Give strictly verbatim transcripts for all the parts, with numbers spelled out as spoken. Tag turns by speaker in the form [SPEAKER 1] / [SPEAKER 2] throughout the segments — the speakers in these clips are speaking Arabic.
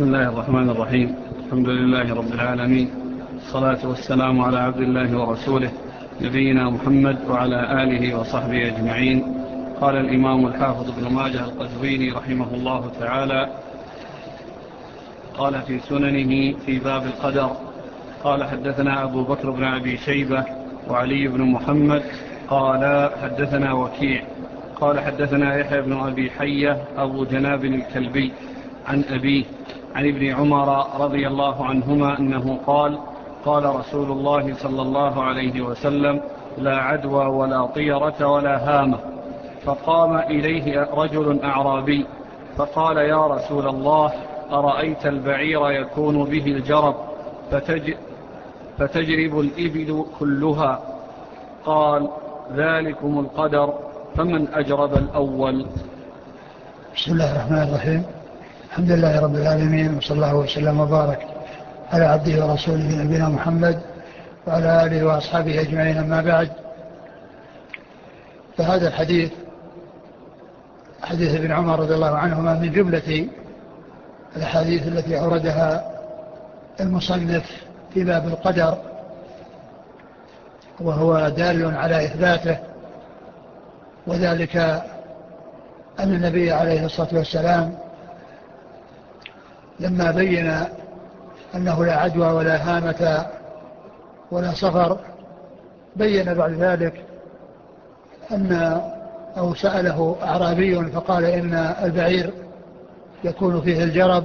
[SPEAKER 1] بسم الله الرحمن الرحيم. الحمد لله رب العالمين، الصلاة والسلام على عبد الله ورسوله نبينا محمد وعلى آله وصحبه أجمعين. قال الإمام الحافظ ابن ماجه القزويني رحمه الله تعالى قال في سننه في باب القدر: قال حدثنا أبو بكر بن أبي شيبة وعلي بن محمد قال حدثنا وكيع قال حدثنا يحيى بن أبي حية أبو جناب الكلبي عن أبيه عن ابن عمر رضي الله عنهما أنه قال: قال رسول الله صلى الله عليه وسلم: لا عدوى ولا طيرة ولا هامة. فقام إليه رجل أعرابي فقال: يا رسول الله، أرأيت البعير يكون به الجرب فتج فتجرب الإبل كلها؟ قال: ذلكم القدر، فمن أجرب الأول؟
[SPEAKER 2] بسم الله الرحمن الرحيم. الحمد لله رب العالمين، وصلى الله وسلم وبارك على عبده ورسوله نبينا محمد وعلى آله وأصحابه أجمعين. أما بعد، فهذا الحديث حديث ابن عمر رضي الله عنهما من جملة الحديث التي أوردها المصنف في باب القدر، وهو دال على إثباته، وذلك أن النبي عليه الصلاة والسلام لما بين أنه لا عدوى ولا هامة ولا صفر، بين بعد ذلك أن أو سأله أعرابي فقال: إن البعير يكون فيه الجرب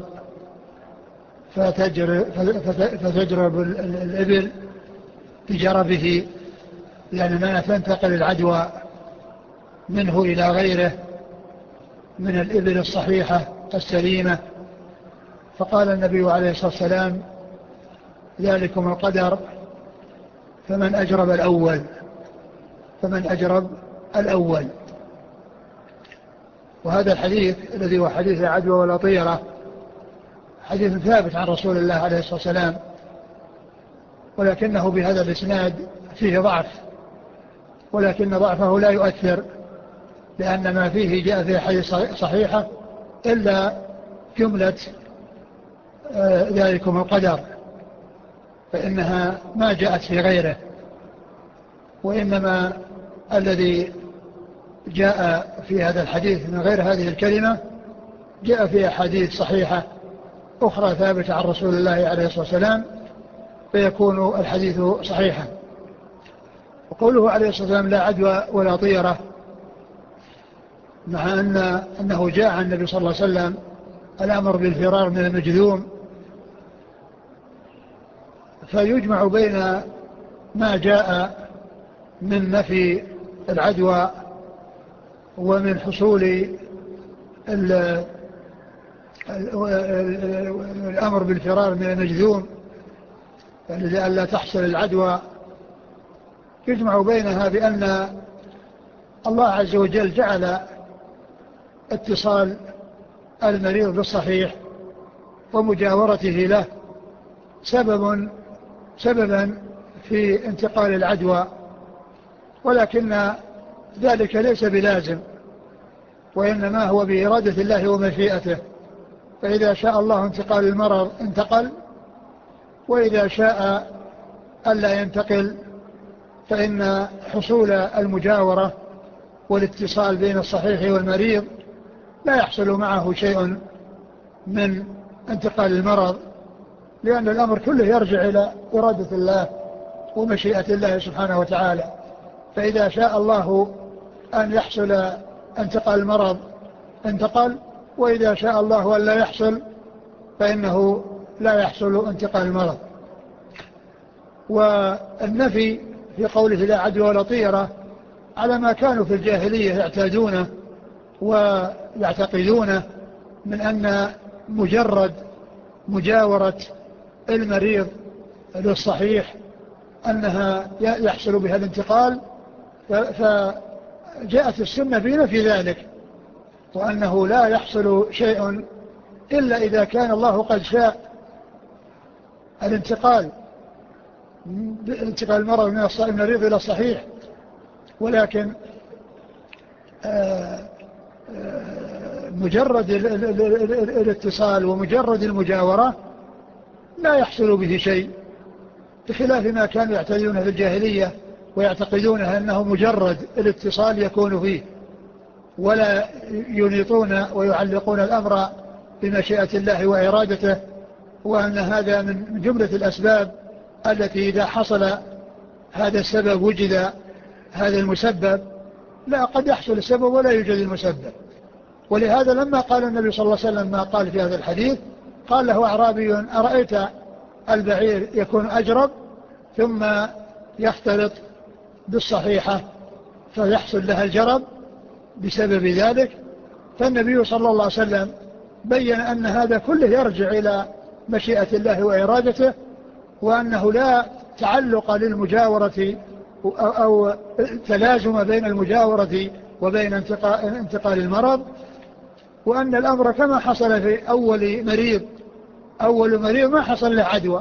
[SPEAKER 2] فتجرب الإبل بجربه، يعني ما تنتقل العدوى منه إلى غيره من الإبل الصحيحة السليمة. فقال النبي عليه الصلاة والسلام: ذلكم القدر، فمن أجرب الأول فمن أجرب الأول. وهذا الحديث الذي هو حديث لا عدوى ولا طيرة حديث ثابت عن رسول الله عليه الصلاة والسلام، ولكنه بهذا الإسناد فيه ضعف، ولكن ضعفه لا يؤثر، لأن ما فيه جاء في حديث صحيحة إلا جملة آه ذلكم القدر، فإنها ما جاءت في غيره، وإنما الذي جاء في هذا الحديث من غير هذه الكلمة جاء في أحاديث صحيحة أخرى ثابتة عن رسول الله عليه الصلاة والسلام، فيكون الحديث صحيحا. وقوله عليه الصلاة والسلام: لا عدوى ولا طيرة، مع أن أنه جاء عن النبي صلى الله عليه وسلم الأمر بالفرار من المجذوم، فيجمع بين ما جاء من نفي العدوى ومن حصول الأمر بالفرار من المجذوم، يعني لئلا تحصل العدوى. يجمع بينها بأن الله عز وجل جعل اتصال المريض بالصحيح ومجاورته له سبب سببا في انتقال العدوى، ولكن ذلك ليس بلازم، وإنما هو بإرادة الله ومشيئته. فإذا شاء الله انتقال المرض انتقل، وإذا شاء ألا ينتقل فإن حصول المجاورة والاتصال بين الصحيح والمريض لا يحصل معه شيء من انتقال المرض، لأن الأمر كله يرجع إلى إرادة الله ومشيئة الله سبحانه وتعالى. فإذا شاء الله أن يحصل انتقال المرض انتقل، وإذا شاء الله أن لا يحصل فإنه لا يحصل انتقال المرض. والنفي في قوله لا عدوى ولا طيرة على ما كانوا في الجاهلية يعتادونه ويعتقدونه من أن مجرد مجاورة المريض للصحيح أنها يحصل بها الانتقال، فجاءت السنة بنفي ذلك، وأنه لا يحصل شيء إلا إذا كان الله قد شاء الانتقال انتقال المرض من المريض إلى الصحيح. ولكن مجرد الاتصال ومجرد المجاورة لا يحصل به شيء، بخلاف ما كانوا يعتقدون في الجاهلية ويعتقدون أنه مجرد الاتصال يكون فيه، ولا ينيطون ويعلقون الأمر بمشيئة الله وإرادته، وأن هذا من جملة الأسباب التي إذا حصل هذا السبب وجد هذا المسبب. لا، قد يحصل السبب ولا يوجد المسبب. ولهذا لما قال النبي صلى الله عليه وسلم ما قال في هذا الحديث، قال له أعرابي أرأيت البعير يكون أجرب ثم يختلط بالصحيحة فيحصل لها الجرب بسبب ذلك. فالنبي صلى الله عليه وسلم بين أن هذا كله يرجع إلى مشيئة الله وإرادته، وأنه لا تعلق للمجاورة أو تلازم بين المجاورة وبين انتقال المرض، وأن الأمر كما حصل في أول مريض أول مريض ما حصل له عدوى،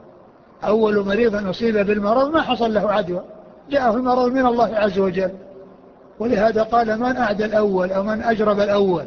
[SPEAKER 2] أول مريض أصيب بالمرض ما حصل له عدوى، جاءه المرض من الله عز وجل. ولهذا قال من أعدى الأول أو من أجرب الأول،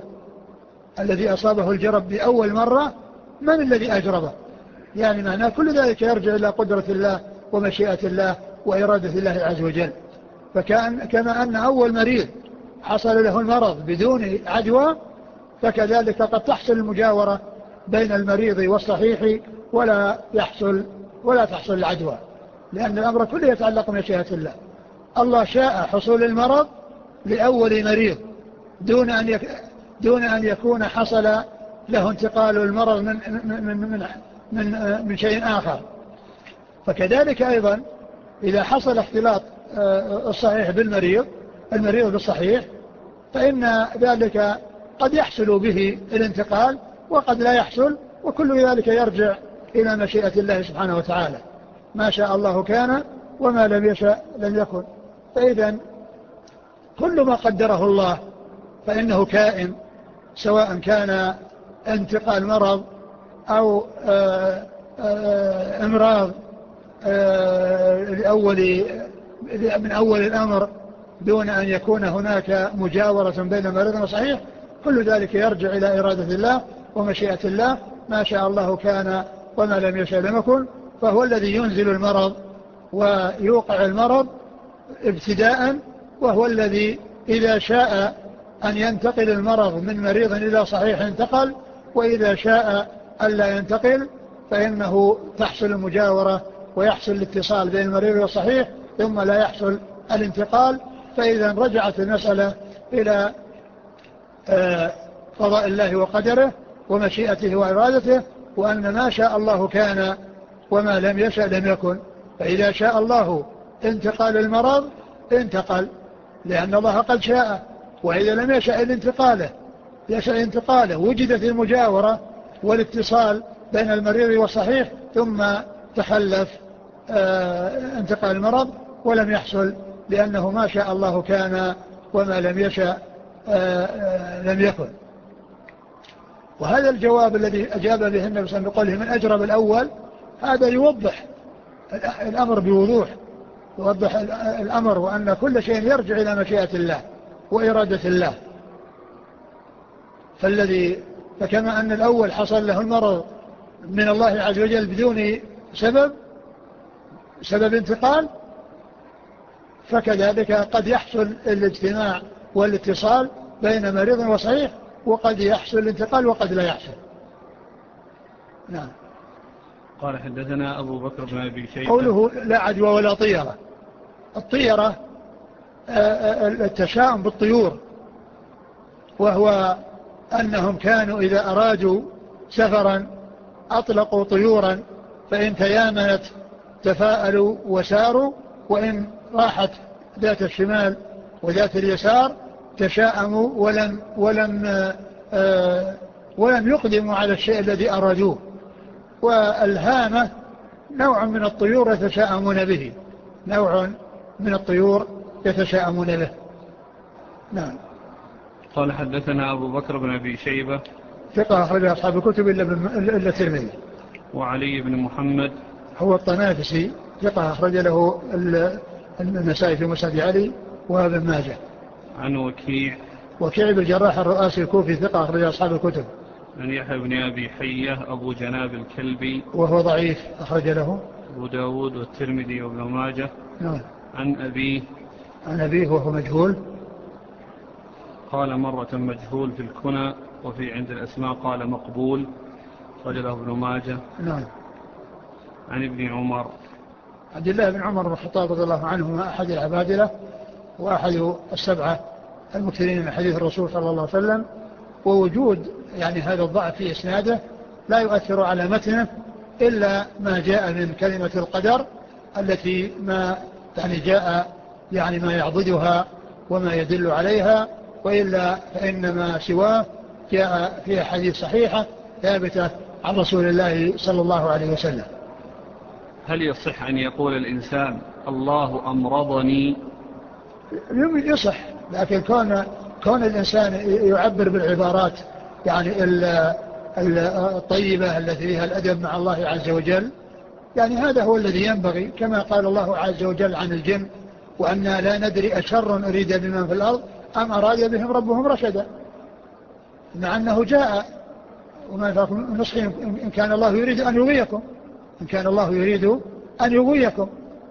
[SPEAKER 2] الذي أصابه الجرب بأول مرة من الذي أجربه؟ يعني معناه كل ذلك يرجع إلى قدرة الله ومشيئة الله وإرادة الله عز وجل. فكان كما أن أول مريض حصل له المرض بدون عدوى، فكذلك قد تحصل المجاورة بين المريض والصحيح ولا يحصل ولا تحصل العدوى، لأن الأمر كله يتعلق بمشيئة الله. الله شاء حصول المرض لأول مريض دون أن يك... دون أن يكون حصل له انتقال المرض من من من من, من, من شيء آخر. فكذلك أيضا إذا حصل اختلاط الصحيح بالمريض المريض بالصحيح، فإن ذلك قد يحصل به الانتقال وقد لا يحصل، وكل ذلك يرجع إلى مشيئة الله سبحانه وتعالى. ما شاء الله كان وما لم يشاء لم يكن. فإذا كل ما قدره الله فإنه كائن، سواء كان انتقال مرض أو آآ آآ امراض لأول من أول الأمر دون أن يكون هناك مجاورة بين مريض وصحيح. كل ذلك يرجع إلى إرادة الله ومشيئة الله. ما شاء الله كان وما لم يشاء لم يكن. فهو الذي ينزل المرض ويوقع المرض ابتداء، وهو الذي إذا شاء أن ينتقل المرض من مريض إلى صحيح انتقل، وإذا شاء ألا ينتقل فإنه تحصل المجاورة ويحصل الاتصال بين المريض والصحيح ثم لا يحصل الانتقال. فإذا رجعت المسألة إلى قضاء الله وقدره ومشيئته وإرادته، وأن ما شاء الله كان وما لم يشاء لم يكن. فإذا شاء الله انتقال المرض انتقل لأن الله قد شاء، وإذا لم يشاء الانتقاله يشاء انتقاله وجدت المجاورة والاتصال بين المريض والصحيح ثم تخلف اه انتقال المرض ولم يحصل، لأنه ما شاء الله كان وما لم يشاء اه اه لم يكن. وهذا الجواب الذي أجاب به النبي صلى الله عليه وسلم من أجرب الأول، هذا يوضح الأمر بوضوح، يوضح الأمر وأن كل شيء يرجع إلى مشيئة الله وإرادة الله. فالذي فكما أن الأول حصل له المرض من الله عز وجل بدون سبب سبب انتقال، فكذلك قد يحصل الاجتماع والاتصال بين مريض وصحيح، وقد يحصل الانتقال وقد لا يحصل. نعم.
[SPEAKER 1] قال حدثنا أبو بكر بن أبي شيبة.
[SPEAKER 2] قوله لا عدوى ولا طيرة، الطيرة التشاؤم بالطيور، وهو أنهم كانوا إذا أرادوا سفرا أطلقوا طيورا، فإن تيامنت تفاءلوا وساروا، وإن راحت ذات الشمال وذات اليسار تشاءموا ولم, ولم, آه ولم يقدموا على الشيء الذي أرادوه. والهامة نوع من الطيور يتشاءمون به، نوع من الطيور يتشاءمون به. نعم.
[SPEAKER 1] قال حدثنا أبو بكر بن أبي شيبة
[SPEAKER 2] ثقة أخرج أصحاب الكتب إلا الترمذي.
[SPEAKER 1] وعلي بن محمد
[SPEAKER 2] هو الطنافسي ثقة أخرج له النسائي في مسند علي وابن ماجه.
[SPEAKER 1] عن وكيع
[SPEAKER 2] وكيع بن الجراح الرؤاسي الكوفي ثقة أخرج أصحاب الكتب.
[SPEAKER 1] عن يحيى بن أبي حية أبو جناب الكلبي
[SPEAKER 2] وهو ضعيف أخرج له
[SPEAKER 1] أبو داود والترمذي وابن ماجه.
[SPEAKER 2] نعم.
[SPEAKER 1] عن أبيه
[SPEAKER 2] عن أبيه وهو مجهول.
[SPEAKER 1] قال مرة مجهول في الكنى، وفي عند الأسماء قال مقبول، رجله ابن ماجه.
[SPEAKER 2] نعم.
[SPEAKER 1] عن ابن عمر
[SPEAKER 2] عبد الله بن عمر بن الخطاب رضي الله عنهما أحد العبادلة وأحد السبعة المكثرين من حديث الرسول صلى الله عليه وسلم. ووجود يعني هذا الضعف في إسناده لا يؤثر على متنه إلا ما جاء من كلمة القدر التي ما يعني جاء يعني ما يعضدها وما يدل عليها، وإلا فإنما سواه جاء فيها حديث صحيحة ثابتة عن رسول الله صلى الله عليه وسلم.
[SPEAKER 1] هل يصح أن يقول الإنسان الله أمرضني؟
[SPEAKER 2] يصح، لكن كون, كون الإنسان يعبر بالعبارات يعني الطيبة التي فيها الأدب مع الله عز وجل، يعني هذا هو الذي ينبغي، كما قال الله عز وجل عن الجن وأننا لا ندري أشر أريد بمن في الأرض أم أراد بهم ربهم رشدا، مع أنه جاء وما فاكم نصحي إن كان الله يريد أن يغويكم إن كان الله يريد أن يغويكم.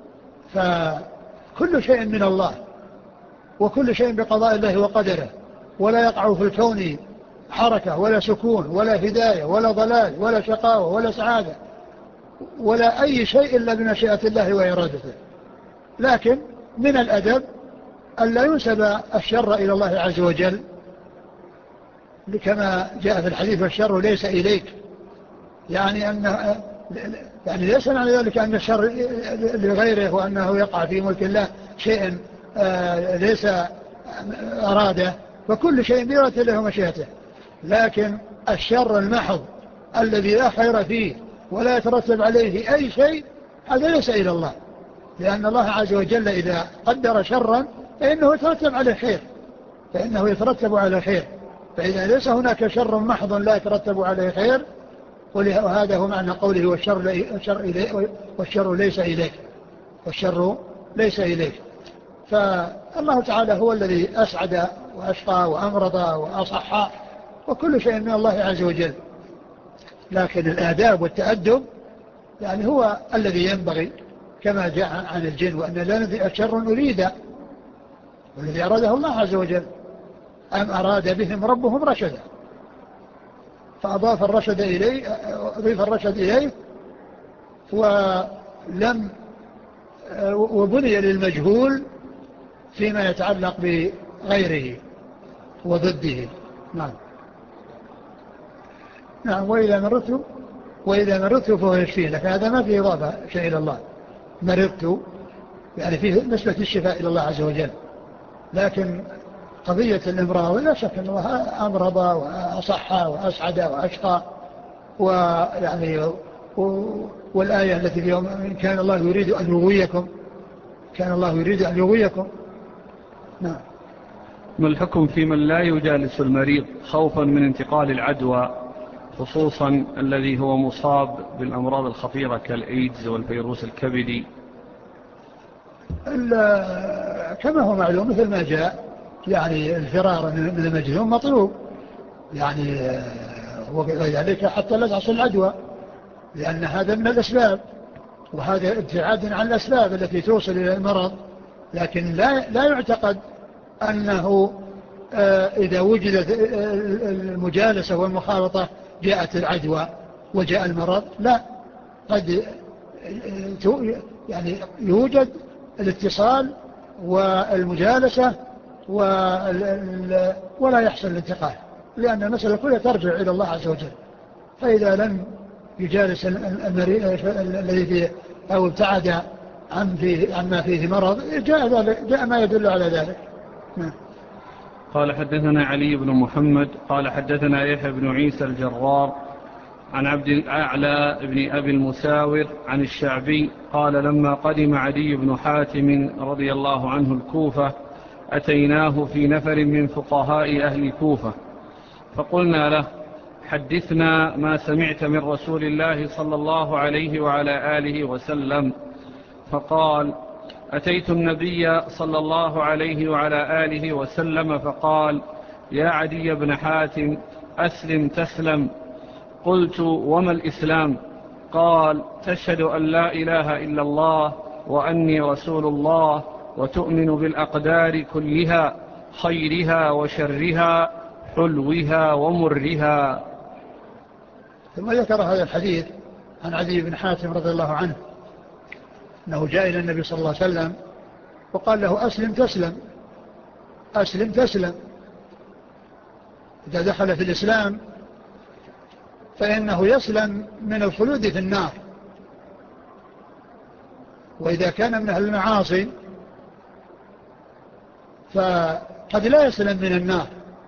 [SPEAKER 2] فكل شيء من الله وكل شيء بقضاء الله وقدره، ولا يقع في الكون حركة ولا سكون ولا هداية ولا ضلال ولا شقاوة ولا سعادة ولا أي شيء إلا بمشيئة الله وإرادته. لكن من الأدب أن لا ينسب الشر إلى الله عز وجل، كما جاء في الحديث والشر ليس إليك، يعني أن يعني ليس معنى ذلك أن الشر لغيره وأنه يقع في ملك الله شيء ليس أراده، فكل شيء بإرادة الله ومشيئته. لكن الشر المحض الذي لا خير فيه ولا يترتب عليه أي شيء هذا ليس إلى الله، لأن الله عز وجل إذا قدر شرا فإنه يترتب عليه خير فإنه يترتب على خير فإذا ليس هناك شر محض لا يترتب عليه خير، وهذا هو معنى قوله والشر, لي والشر ليس إليك والشر ليس إليك. فالله تعالى هو الذي أسعد وأشقى وأمرض وأصحى وكل شيء من الله عز وجل، لكن الآداب والتأدب يعني هو الذي ينبغي، كما جاء عن الجن وأن لا ندري أشر أريد والذي أراده الله عز وجل أم أراد بهم ربهم رشدا، فأضاف الرشد إليه أضيف الرشد إليه ولم وبني للمجهول فيما يتعلق بغيره وضده. نعم. نعم. وإذا مرضت وإذا مرضت فهو يشفيه، لكن هذا ما فيه إضافة شيء إلى الله. مرضت يعني فيه نسبة الشفاء إلى الله عز وجل، لكن قضية الإمراض لا شك أن الله أمرض وأصح وأسعد وأشقى، ويعني والآية التي فيها إن كان الله يريد أن يغويكم كان الله يريد أن يغويكم. نعم.
[SPEAKER 1] ما الحكم في من لا يجالس المريض خوفا من انتقال العدوى، خصوصا الذي هو مصاب بالأمراض الخطيرة كالإيدز والفيروس الكبدي؟
[SPEAKER 2] كما هو معلوم مثل ما جاء يعني الفرار من المجذوم مطلوب، يعني وذلك حتى لا تحصل العدوى، لأن هذا من الأسباب وهذا ابتعاد عن الأسباب التي توصل إلى المرض. لكن لا لا يعتقد أنه إذا وجدت المجالسة والمخالطة جاءت العدوى وجاء المرض، لا، قد يعني يوجد الاتصال والمجالسة ولا يحصل الانتقال، لأن المسألة كلها ترجع إلى الله عز وجل. فإذا لم يجالس المريض الذي فيه أو ابتعد عن فيه عما فيه مرض جاء, جاء ما يدل على ذلك.
[SPEAKER 1] قال حدثنا علي بن محمد قال حدثنا يحيى بن عيسى الجرار عن عبد الأعلى بن أبي المساور عن الشعبي قال لما قدم عدي بن حاتم رضي الله عنه الكوفة أتيناه في نفر من فقهاء أهل الكوفة فقلنا له حدثنا ما سمعت من رسول الله صلى الله عليه وعلى آله وسلم. فقال أتيت النبي صلى الله عليه وعلى آله وسلم فقال يا عدي بن حاتم أسلم تسلم. قلت وما الإسلام؟ قال تشهد أن لا إله إلا الله وأني رسول الله وتؤمن بالأقدار كلها خيرها وشرها حلوها ومرها.
[SPEAKER 2] ثم ذكر هذا الحديث عن عدي بن حاتم رضي الله عنه أنه جاء إلى النبي صلى الله عليه وسلم وقال له أسلم تسلم، أسلم تسلم. إذا دخل في الإسلام فإنه يسلم من الخلود في النار، وإذا كان من أهل المعاصي فقد لا يسلم من النار،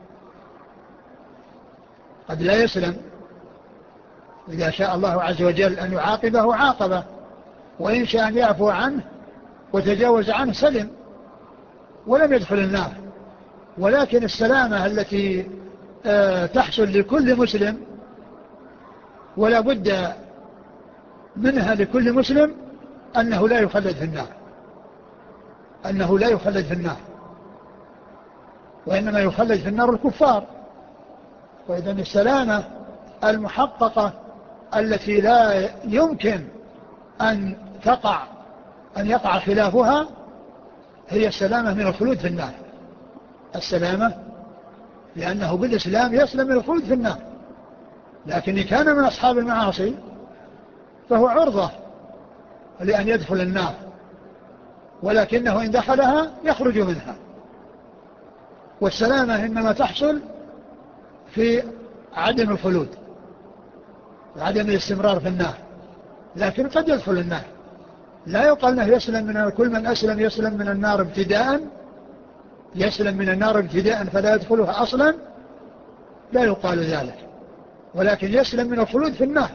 [SPEAKER 2] قد لا يسلم. إذا شاء الله عز وجل أن يعاقبه عاقبه، وإن شاء أن يعفو عنه وتجاوز عنه سلم ولم يدخل النار. ولكن السلامة التي تحصل لكل مسلم ولا بد منها لكل مسلم أنه لا يخلد في النار، أنه لا يخلد في النار، وإنما يخلد في النار الكفار. وإذا السلامة المحققة التي لا يمكن أن تقع أن يقع خلافها هي السلامة من الخلود في النار. السلامة لأنه بالإسلام يسلم من الخلود في النار، لكن إن كان من أصحاب المعاصي فهو عرضة لأن يدخل النار، ولكنه إن دخلها يخرج منها. والسلامة إنما تحصل في عدم الخلود، عدم الاستمرار في النار، لكن قد يدخل النار. لا يقال أنه يسلم من كل من أسلم يسلم من النار ابتداء، يسلم من النار ابتداء فلا يدخلها أصلا، لا يقال ذلك، ولكن يسلم من الخلود في النار،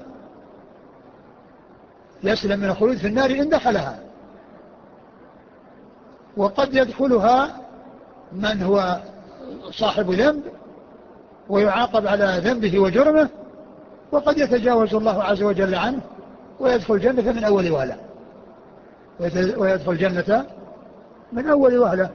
[SPEAKER 2] يسلم من الخلود في النار إن دخلها. وقد يدخلها من هو صاحب ذنب ويعاقب على ذنبه وجرمه، وقد يتجاوز الله عز وجل عنه ويدخل الجنة من أول وهلة، ويدخل الجنة من أول وهلة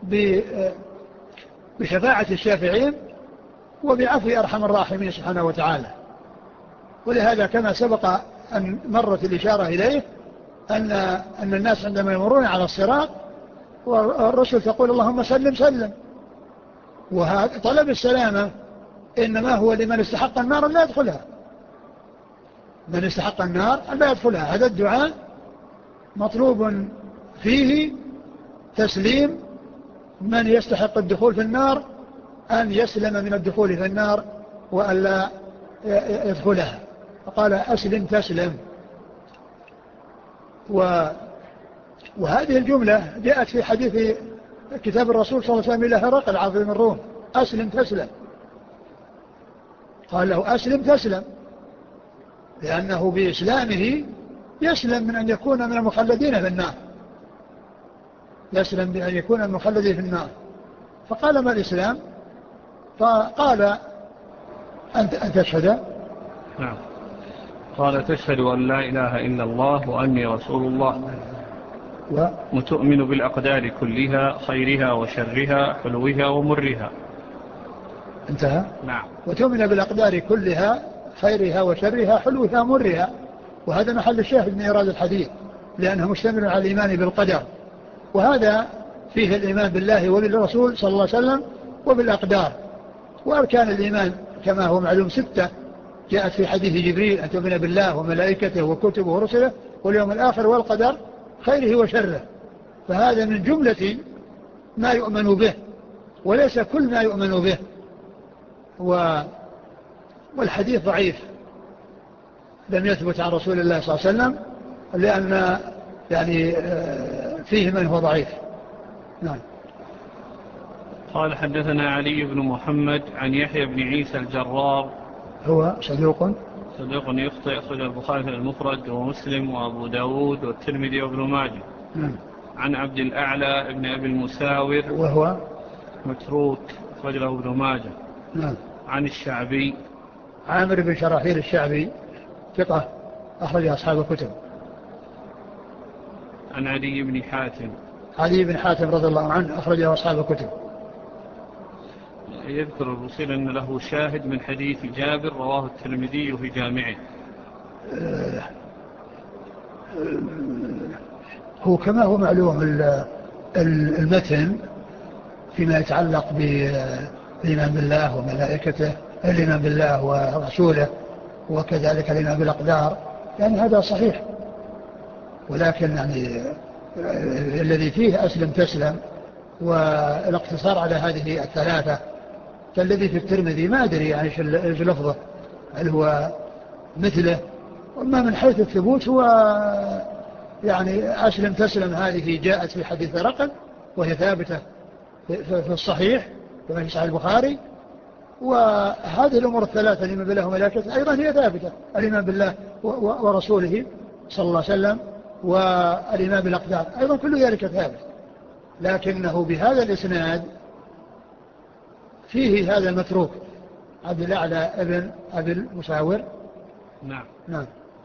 [SPEAKER 2] بشفاعة الشافعين وبعفو أرحم الراحمين سبحانه وتعالى. ولهذا كما سبق أن مرت الإشارة إليه أن, أن الناس عندما يمرون على الصراط والرسل تقول اللهم سلم سلم، وهذا طلب السلامة إنما هو لمن استحق النار أن لا يدخلها، من استحق النار أن لا يدخلها. هذا الدعاء مطلوب فيه تسليم من يستحق الدخول في النار أن يسلم من الدخول في النار وأن لا يدخلها. فقال أسلم تسلم. و وهذه الجملة جاءت في حديث كتاب الرسول صلى الله عليه وسلم إلى هرقل عظيم الروم، أسلم تسلم. قال له أسلم تسلم، لأنه بإسلامه يسلم من أن يكون من المخلدين في النار، يسلم بأن يكون المخلدين في النار. فقال ما الإسلام؟ فقال أنت أن تشهد.
[SPEAKER 1] نعم. قال تشهد أن لا إله إلا الله وأني رسول الله و... وتؤمن بالأقدار كلها خيرها وشرها حلوها ومرها.
[SPEAKER 2] انتهى.
[SPEAKER 1] نعم.
[SPEAKER 2] وتؤمن بالأقدار كلها خيرها وشرها حلوها ومرها. وهذا محل الشاهد من إيراد الحديث، لأنه مشتمل على الإيمان بالقدر، وهذا فيه الإيمان بالله وبالرسول صلى الله عليه وسلم وبالأقدار. وأركان الإيمان كما هو معلوم ستة جاءت في حديث جبريل أن تؤمن بالله وملائكته وكتبه ورسله واليوم الآخر والقدر خيره وشره. فهذا من جملة ما يؤمن به وليس كل ما يؤمن به. و والحديث ضعيف لم يثبت عن رسول الله صلى الله عليه وسلم، لأن يعني فيه من هو ضعيف. نعم.
[SPEAKER 1] قال حدثنا علي بن محمد عن يحيى بن عيسى الجرار،
[SPEAKER 2] هو صدوق
[SPEAKER 1] صدوق يخطئ، أخرج البخاري في المفرد ومسلم وأبو داود والترمذي وابن ماجه.
[SPEAKER 2] نعم.
[SPEAKER 1] عن عبد الأعلى ابن أبي المساور
[SPEAKER 2] وهو
[SPEAKER 1] متروك، أخرج له ابن ماجه.
[SPEAKER 2] نعم.
[SPEAKER 1] عن الشعبي
[SPEAKER 2] عامر بن شراحيل الشعبي ثقة أخرج أصحاب الكتب.
[SPEAKER 1] عن عدي بن حاتم
[SPEAKER 2] علي بن حاتم رضي الله عنه أخرج أصحاب الكتب.
[SPEAKER 1] يذكر الوصيل أن له شاهد من حديث جابر رواه الترمذي في جامعه.
[SPEAKER 2] هو كما هو معلوم المتن فيما يتعلق بالإيمان بالله وملائكته، الإيمان بالله ورسوله وكذلك الإيمان بالأقدار، يعني هذا صحيح، ولكن يعني الذي فيه أسلم تسلم والاقتصار على هذه الثلاثة كالذي في الترمذي ما أدري يعني ايش لفظه، هل هو مثله؟ وما من حيث الثبوت هو يعني أسلم تسلم هذه جاءت في حديث رقم وهي ثابتة في الصحيح كما في صحيح البخاري، وهذه الأمور الثلاثة الإيمان بالله وملائكته أيضا هي ثابتة، الإيمان بالله ورسوله صلى الله عليه وسلم والإيمان بالأقدار أيضا كل ذلك ثابت، لكنه بهذا الإسناد فيه هذا المتروك عبد الأعلى ابن أبي المساور.
[SPEAKER 1] نعم
[SPEAKER 2] نعم.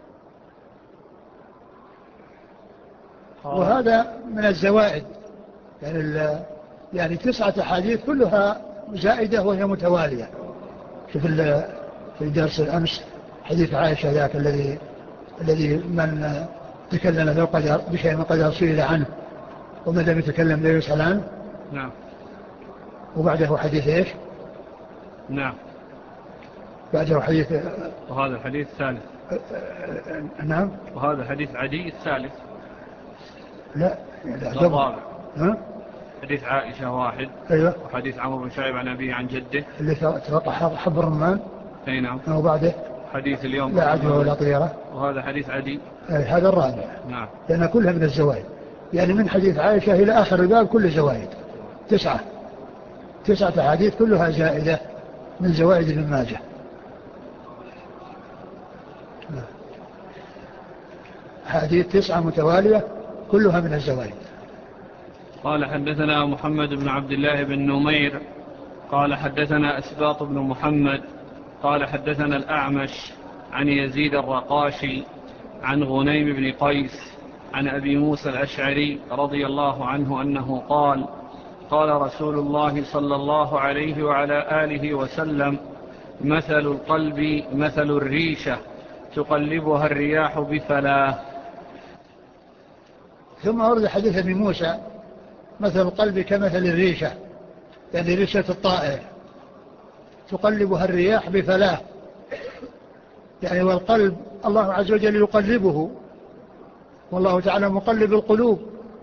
[SPEAKER 2] وهذا من الزوائد، يعني, يعني تسعة أحاديث كلها زائدة وهي متوالية. شوف في الدرس الأمس حديث عائشة ذاك الذي الذي من تكلم في القدر بشيء من قدر سئل عنه ومن لم يتكلم لا يسأل عنه.
[SPEAKER 1] نعم.
[SPEAKER 2] وبعده حديث ايش؟
[SPEAKER 1] نعم.
[SPEAKER 2] بعده حديث.
[SPEAKER 1] وهذا الحديث الثالث.
[SPEAKER 2] نعم.
[SPEAKER 1] وهذا حديث عدي الثالث.
[SPEAKER 2] لا
[SPEAKER 1] لا الرابع.
[SPEAKER 2] ها؟
[SPEAKER 1] حديث عائشة واحد.
[SPEAKER 2] أيوة.
[SPEAKER 1] وحديث عمرو بن شعيب عن أبيه عن جده
[SPEAKER 2] اللي توقع حب الرمان.
[SPEAKER 1] أي نعم.
[SPEAKER 2] وبعده
[SPEAKER 1] حديث اليوم
[SPEAKER 2] لا عدوى ولا طيرة.
[SPEAKER 1] وهذا حديث عدي.
[SPEAKER 2] هذا الرابع.
[SPEAKER 1] نعم.
[SPEAKER 2] لأن كلها من الزوائد، يعني من حديث عائشة إلى آخر الباب كل زوائد تسعة تسعة أحاديث كلها زائدة من زوائد ابن ماجه. حديث تسعة متوالية كلها من الزوائد.
[SPEAKER 1] قال حدثنا محمد بن عبد الله بن نمير قال حدثنا أسباط بن محمد قال حدثنا الأعمش عن يزيد الرقاشي عن غنيم بن قيس عن أبي موسى الأشعري رضي الله عنه أنه قال قال رسول الله صلى الله عليه وعلى آله وسلم مثل القلب مثل الريشة تقلبها الرياح بفلاه.
[SPEAKER 2] ثم ورد حديث أبي موسى مثل القلب كمثل الريشة، يعني ريشة الطائر تقلبها الرياح بفلاه، يعني والقلب الله عز وجل يقلبه، والله تعالى مقلب القلوب،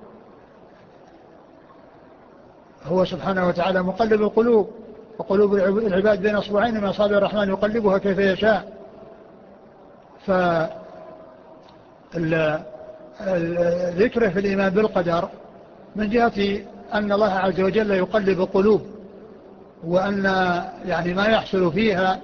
[SPEAKER 2] هو سبحانه وتعالى مقلب القلوب، وقلوب العباد بين أصبعين من أصابع الرحمن يقلبها كيف يشاء. فالذكر في الإيمان بالقدر من جهة أن الله عز وجل يقلب القلوب، وأن يعني ما يحصل فيها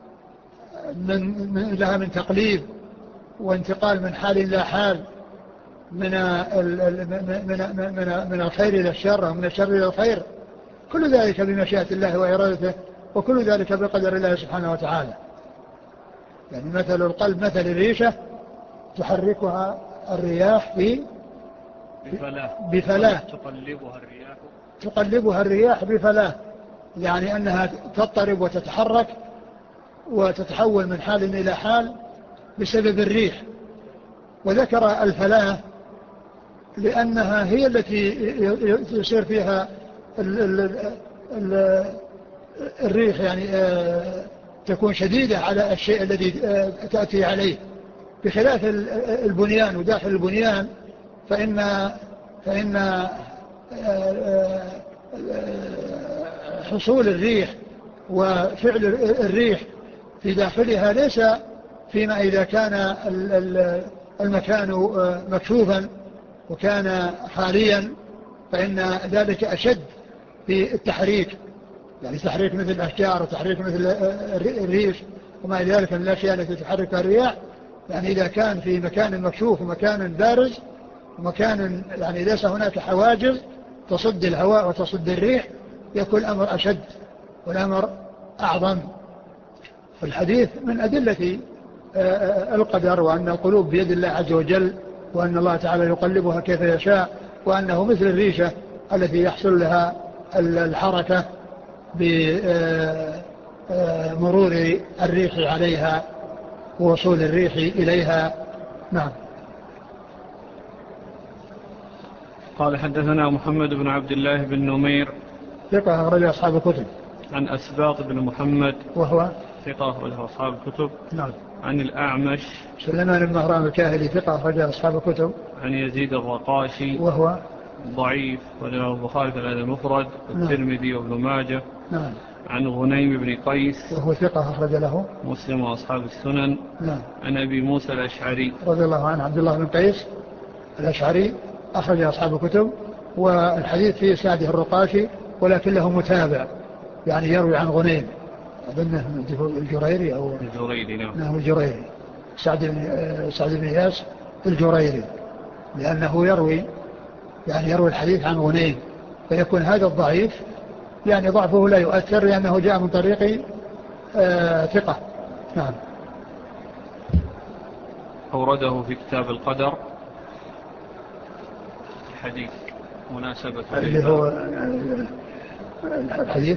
[SPEAKER 2] من من لها من تقليب وانتقال من حال إلى حال، من من من من الخير إلى الشر ومن الشر إلى الخير، كل ذلك بمشيئة الله وإرادته، وكل ذلك بقدر الله سبحانه وتعالى. يعني مثل القلب مثل الريشة تحركها الرياح في
[SPEAKER 1] بفلاه,
[SPEAKER 2] بفلاه.
[SPEAKER 1] تقلبها الرياح
[SPEAKER 2] تقلبها الرياح بفلاه، يعني أنها تضطرب وتتحرك وتتحول من حال إلى حال بسبب الريح. وذكر الفلاه لأنها هي التي يصير فيها ال ال ال الريح، يعني تكون شديدة على الشيء الذي تأتي عليه، بخلاف البنيان وداخل البنيان فإن فإن حصول الريح وفعل الريح في داخلها ليس فيما إذا كان المكان مكشوفا وكان خاليا، فإن ذلك أشد في التحريك، يعني تحريك مثل الأشجار وتحريك مثل الريش وما إلى ذلك من الأشياء التي تحركها الرياح. يعني إذا كان في مكان مكشوف ومكان بارز ومكان يعني ليس هناك حواجز تصد الهواء وتصد الريح، يكون الأمر أشد والأمر أعظم. الحديث من أدلة القدر، وأن القلوب بيد الله عز وجل، وأن الله تعالى يقلبها كيف يشاء، وأنه مثل الريشة التي يحصل لها الحركة بمرور الريح عليها ووصول الريح إليها. نعم.
[SPEAKER 1] قال حدثنا محمد بن عبد الله بن نمير
[SPEAKER 2] ثقة أخرج أصحاب الكتب.
[SPEAKER 1] عن أسباط بن محمد
[SPEAKER 2] وهو
[SPEAKER 1] ثقة أخرج أصحاب الكتب.
[SPEAKER 2] نعم.
[SPEAKER 1] عن الأعمش
[SPEAKER 2] سليمان بن مهران الكاهلي ثقة أخرج أصحاب الكتب.
[SPEAKER 1] عن يزيد الرقاشي وهو
[SPEAKER 2] ضعيف
[SPEAKER 1] وله البخاري في الأدب المفرد والترمذي وابن ماجه.
[SPEAKER 2] نعم.
[SPEAKER 1] عن غنيم بن قيس
[SPEAKER 2] وهو ثقة أخرج له
[SPEAKER 1] مسلم وأصحاب السنن.
[SPEAKER 2] نعم.
[SPEAKER 1] عن أبي موسى الأشعري
[SPEAKER 2] رضي الله عنه عبد الله بن قيس الأشعري أخرج أصحاب الكتب، والحديث فيه سعده الرقاشي ولكن له متابع، يعني يروي عن غنيم أظنه الجريري أو
[SPEAKER 1] الجريري. نعم.
[SPEAKER 2] نعم الجريري سعد بن سعد بن إياس الجريري، لأنه يروي يعني يروي الحديث عن غنيم، فيكون هذا الضعيف يعني ضعفه لا يؤثر لأنه جاء من طريق آه ثقة. نعم.
[SPEAKER 1] أورده في كتاب القدر الحديث مناسبة
[SPEAKER 2] اللي هو الحديث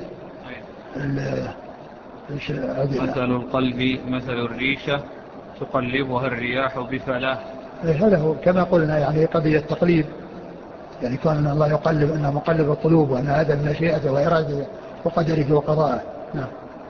[SPEAKER 1] مثل القلب مثل الريشة تقلبها الرياح بفلاه.
[SPEAKER 2] هذا هو كما قلنا يعني قضية تقليب، يعني كون أن الله يقلب أنه مقلب القلوب وأن هذا من مشيئته وإرادته وقدره وقضائه. نعم.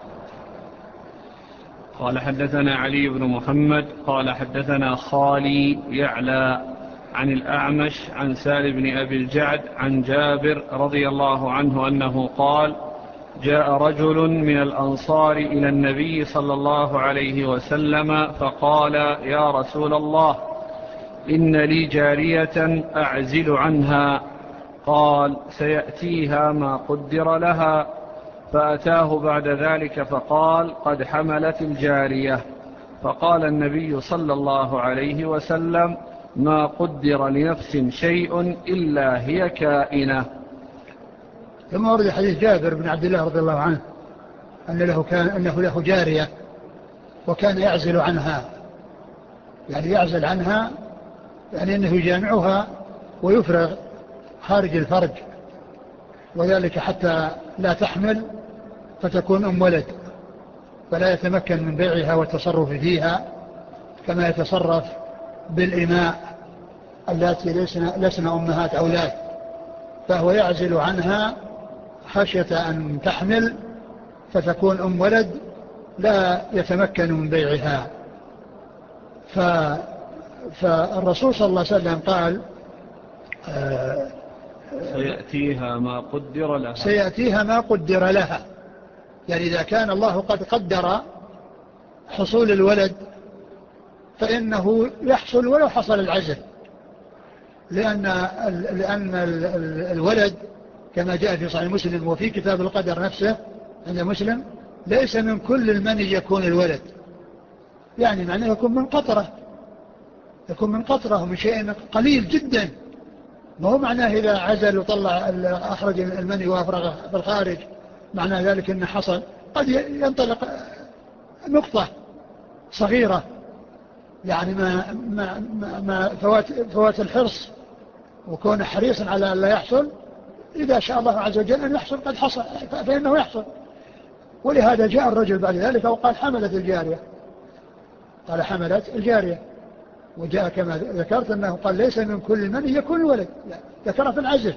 [SPEAKER 1] قال حدثنا علي بن محمد قال حدثنا خالي يعلى عن الأعمش عن سالم بن أبي الجعد عن جابر رضي الله عنه أنه قال جاء رجل من الأنصار إلى النبي صلى الله عليه وسلم فقال يا رسول الله إن لي جارية أعزل عنها. قال سيأتيها ما قدر لها. فأتاه بعد ذلك فقال قد حملت الجارية. فقال النبي صلى الله عليه وسلم ما قدر لنفس شيء إلا هي كائنة.
[SPEAKER 2] ثم ورد حديث جابر بن عبد الله رضي الله عنه أن له كان أنه له جارية وكان يعزل عنها، يعني يعزل عنها يعني أنه يجامعها ويفرغ خارج الفرج، وذلك حتى لا تحمل فتكون أم ولد، فلا يتمكن من بيعها والتصرف فيها كما يتصرف بالإماء التي لسن أمهات أولاد، فهو يعزل عنها خشية أن تحمل فتكون أم ولد لا يتمكن من بيعها. ف... فالرسول صلى الله عليه وسلم قال آه
[SPEAKER 1] سيأتيها ما قدر لها
[SPEAKER 2] سيأتيها ما قدر لها، يعني إذا كان الله قد قدر حصول الولد فإنه يحصل ولو حصل العزل، لأن, لأن الولد كما جاء في صحيح مسلم وفي كتاب القدر نفسه عند مسلم ليس من كل المني يكون الولد، يعني معناه يكون من قطرة، يكون من قطرة ومن شيء قليل جدا، ما هو معناه إذا عزل وطلع أخرج المني وأفرغ في الخارج معناه ذلك أنه حصل، قد ينطلق نقطة صغيرة، يعني ما, ما, ما, ما فوات, فوات الحرص وكون حريصا على أن لا يحصل، إذا شاء الله عز وجل أن يحصل قد حصل فإنه يحصل. ولهذا جاء الرجل بعد ذلك وقال حملت الجارية، قال حملت الجارية، وجاء كما ذكرت أنه قال ليس من كل من يكون الولد، ذكر في العزل،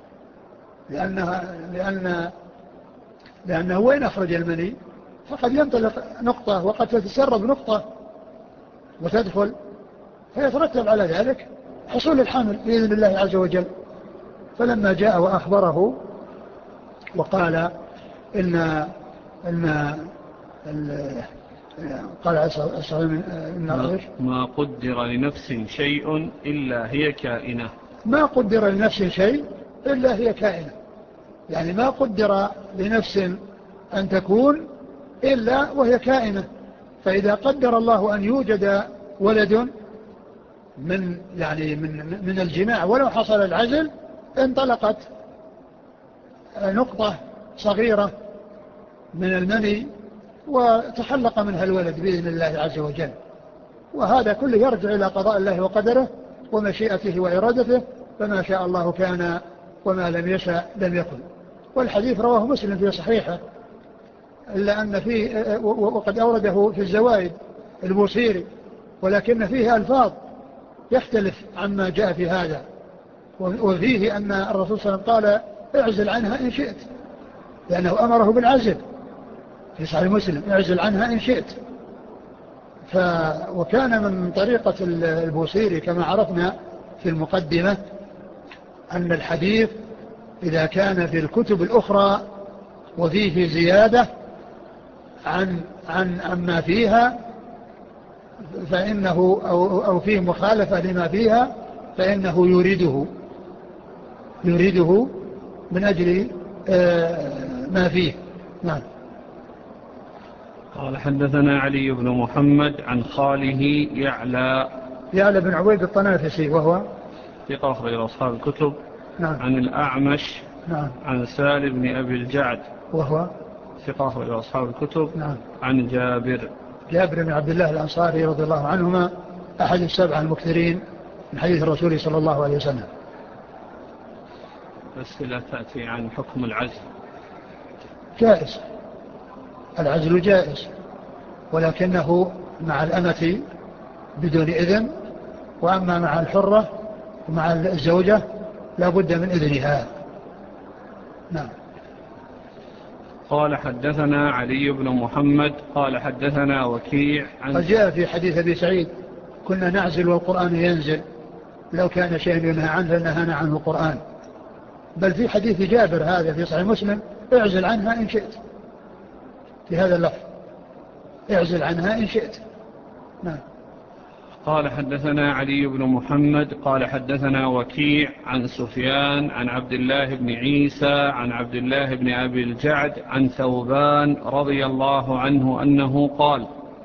[SPEAKER 2] لأنها لأن لأنه وين أخرج المني فقد ينطلق نقطة وقد تتسرب نقطة وتدخل فيترتب على ذلك حصول الحمل بإذن الله عز وجل. فلما جاء وأخبره وقال إن إن قال
[SPEAKER 1] ما قدر لنفس شيء إلا هي كائنة،
[SPEAKER 2] ما قدر لنفس شيء إلا هي كائنة، يعني ما قدر لنفس أن تكون إلا وهي كائنة. فإذا قدر الله أن يوجد ولد من يعني من من الجماع ولو حصل العزل انطلقت نقطة صغيرة من المني وتحلق منها الولد بإذن الله عز وجل. وهذا كله يرجع إلى قضاء الله وقدره ومشيئته وإرادته، فما شاء الله كان وما لم يشاء لم يكن. والحديث رواه مسلم في صحيحه، إلا أن فيه وقد أورده في الزوائد البوصيري، ولكن فيه ألفاظ يختلف عما جاء في هذا، وفيه أن الرسول صلى الله عليه وسلم قال اعزل عنها إن شئت، لأنه أمره بالعزل في صحيح مسلم، اعزل عنها إن شئت. ف وكان من طريقة البوصيري كما عرفنا في المقدمة أن الحديث إذا كان في الكتب الأخرى وفيه زيادة عن عن عما فيها فإنه أو, أو فيه مخالفة لما فيها فإنه يريده يريده من أجل ما فيه. نعم.
[SPEAKER 1] قال حدثنا علي بن محمد عن خاله يعلى
[SPEAKER 2] يعلى بن عبيد الطنافسي وهو
[SPEAKER 1] ثقة أخرج أصحاب الكتب.
[SPEAKER 2] نعم.
[SPEAKER 1] عن الأعمش
[SPEAKER 2] نعم.
[SPEAKER 1] عن سالم بن أبي الجعد
[SPEAKER 2] وهو
[SPEAKER 1] ثقة أخرج أصحاب الكتب.
[SPEAKER 2] نعم.
[SPEAKER 1] عن جابر
[SPEAKER 2] جابر بن عبد الله الأنصاري رضي الله عنهما أحد السبعة المكثرين من حديث الرسول صلى الله عليه وسلم.
[SPEAKER 1] بس لا تأتي عن حكم العزل.
[SPEAKER 2] جائز، العزل جائز، ولكنه مع الأمة بدون إذن، وأما مع الحرة ومع الزوجة لا بد من إذنها. نعم.
[SPEAKER 1] قال حدثنا علي بن محمد قال حدثنا وكيع عن
[SPEAKER 2] قد جاء في حديث أبي سعيد كنا نعزل والقرآن ينزل، لو كان شيء ينهى عنه لنهانا عنه القرآن. بل في حديث جابر هذا في صحيح مسلم اعزل عنها إن شئت، في هذا اللفظ اعزل عنها إن شئت. نعم.
[SPEAKER 1] قال حدثنا علي بن محمد قال حدثنا وكيع عن سفيان عن عبد الله بن عيسى عن عبد الله بن أبي الجعد عن ثوبان رضي الله عنه أنه قال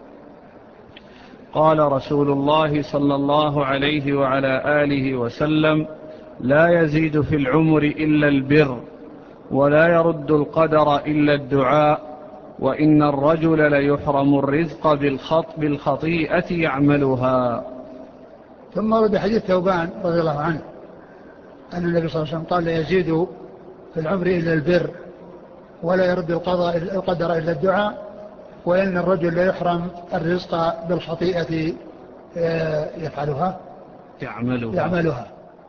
[SPEAKER 1] قال رسول الله صلى الله عليه وعلى آله وسلم لا يزيد في العمر إلا البر ولا يرد القدر إلا الدعاء وإن الرجل ليحرم الرزق بالخط بالخطيئة يعملها.
[SPEAKER 2] ثم ورد حديث ثوبان رضي الله عنه أن النبي صلى الله عليه وسلم قال لا يزيد في العمر إلا البر ولا يرد القضاء القدر إلا الدعاء وإن الرجل ليحرم الرزق بالخطيئة يفعلها
[SPEAKER 1] يعملها,
[SPEAKER 2] يعملها.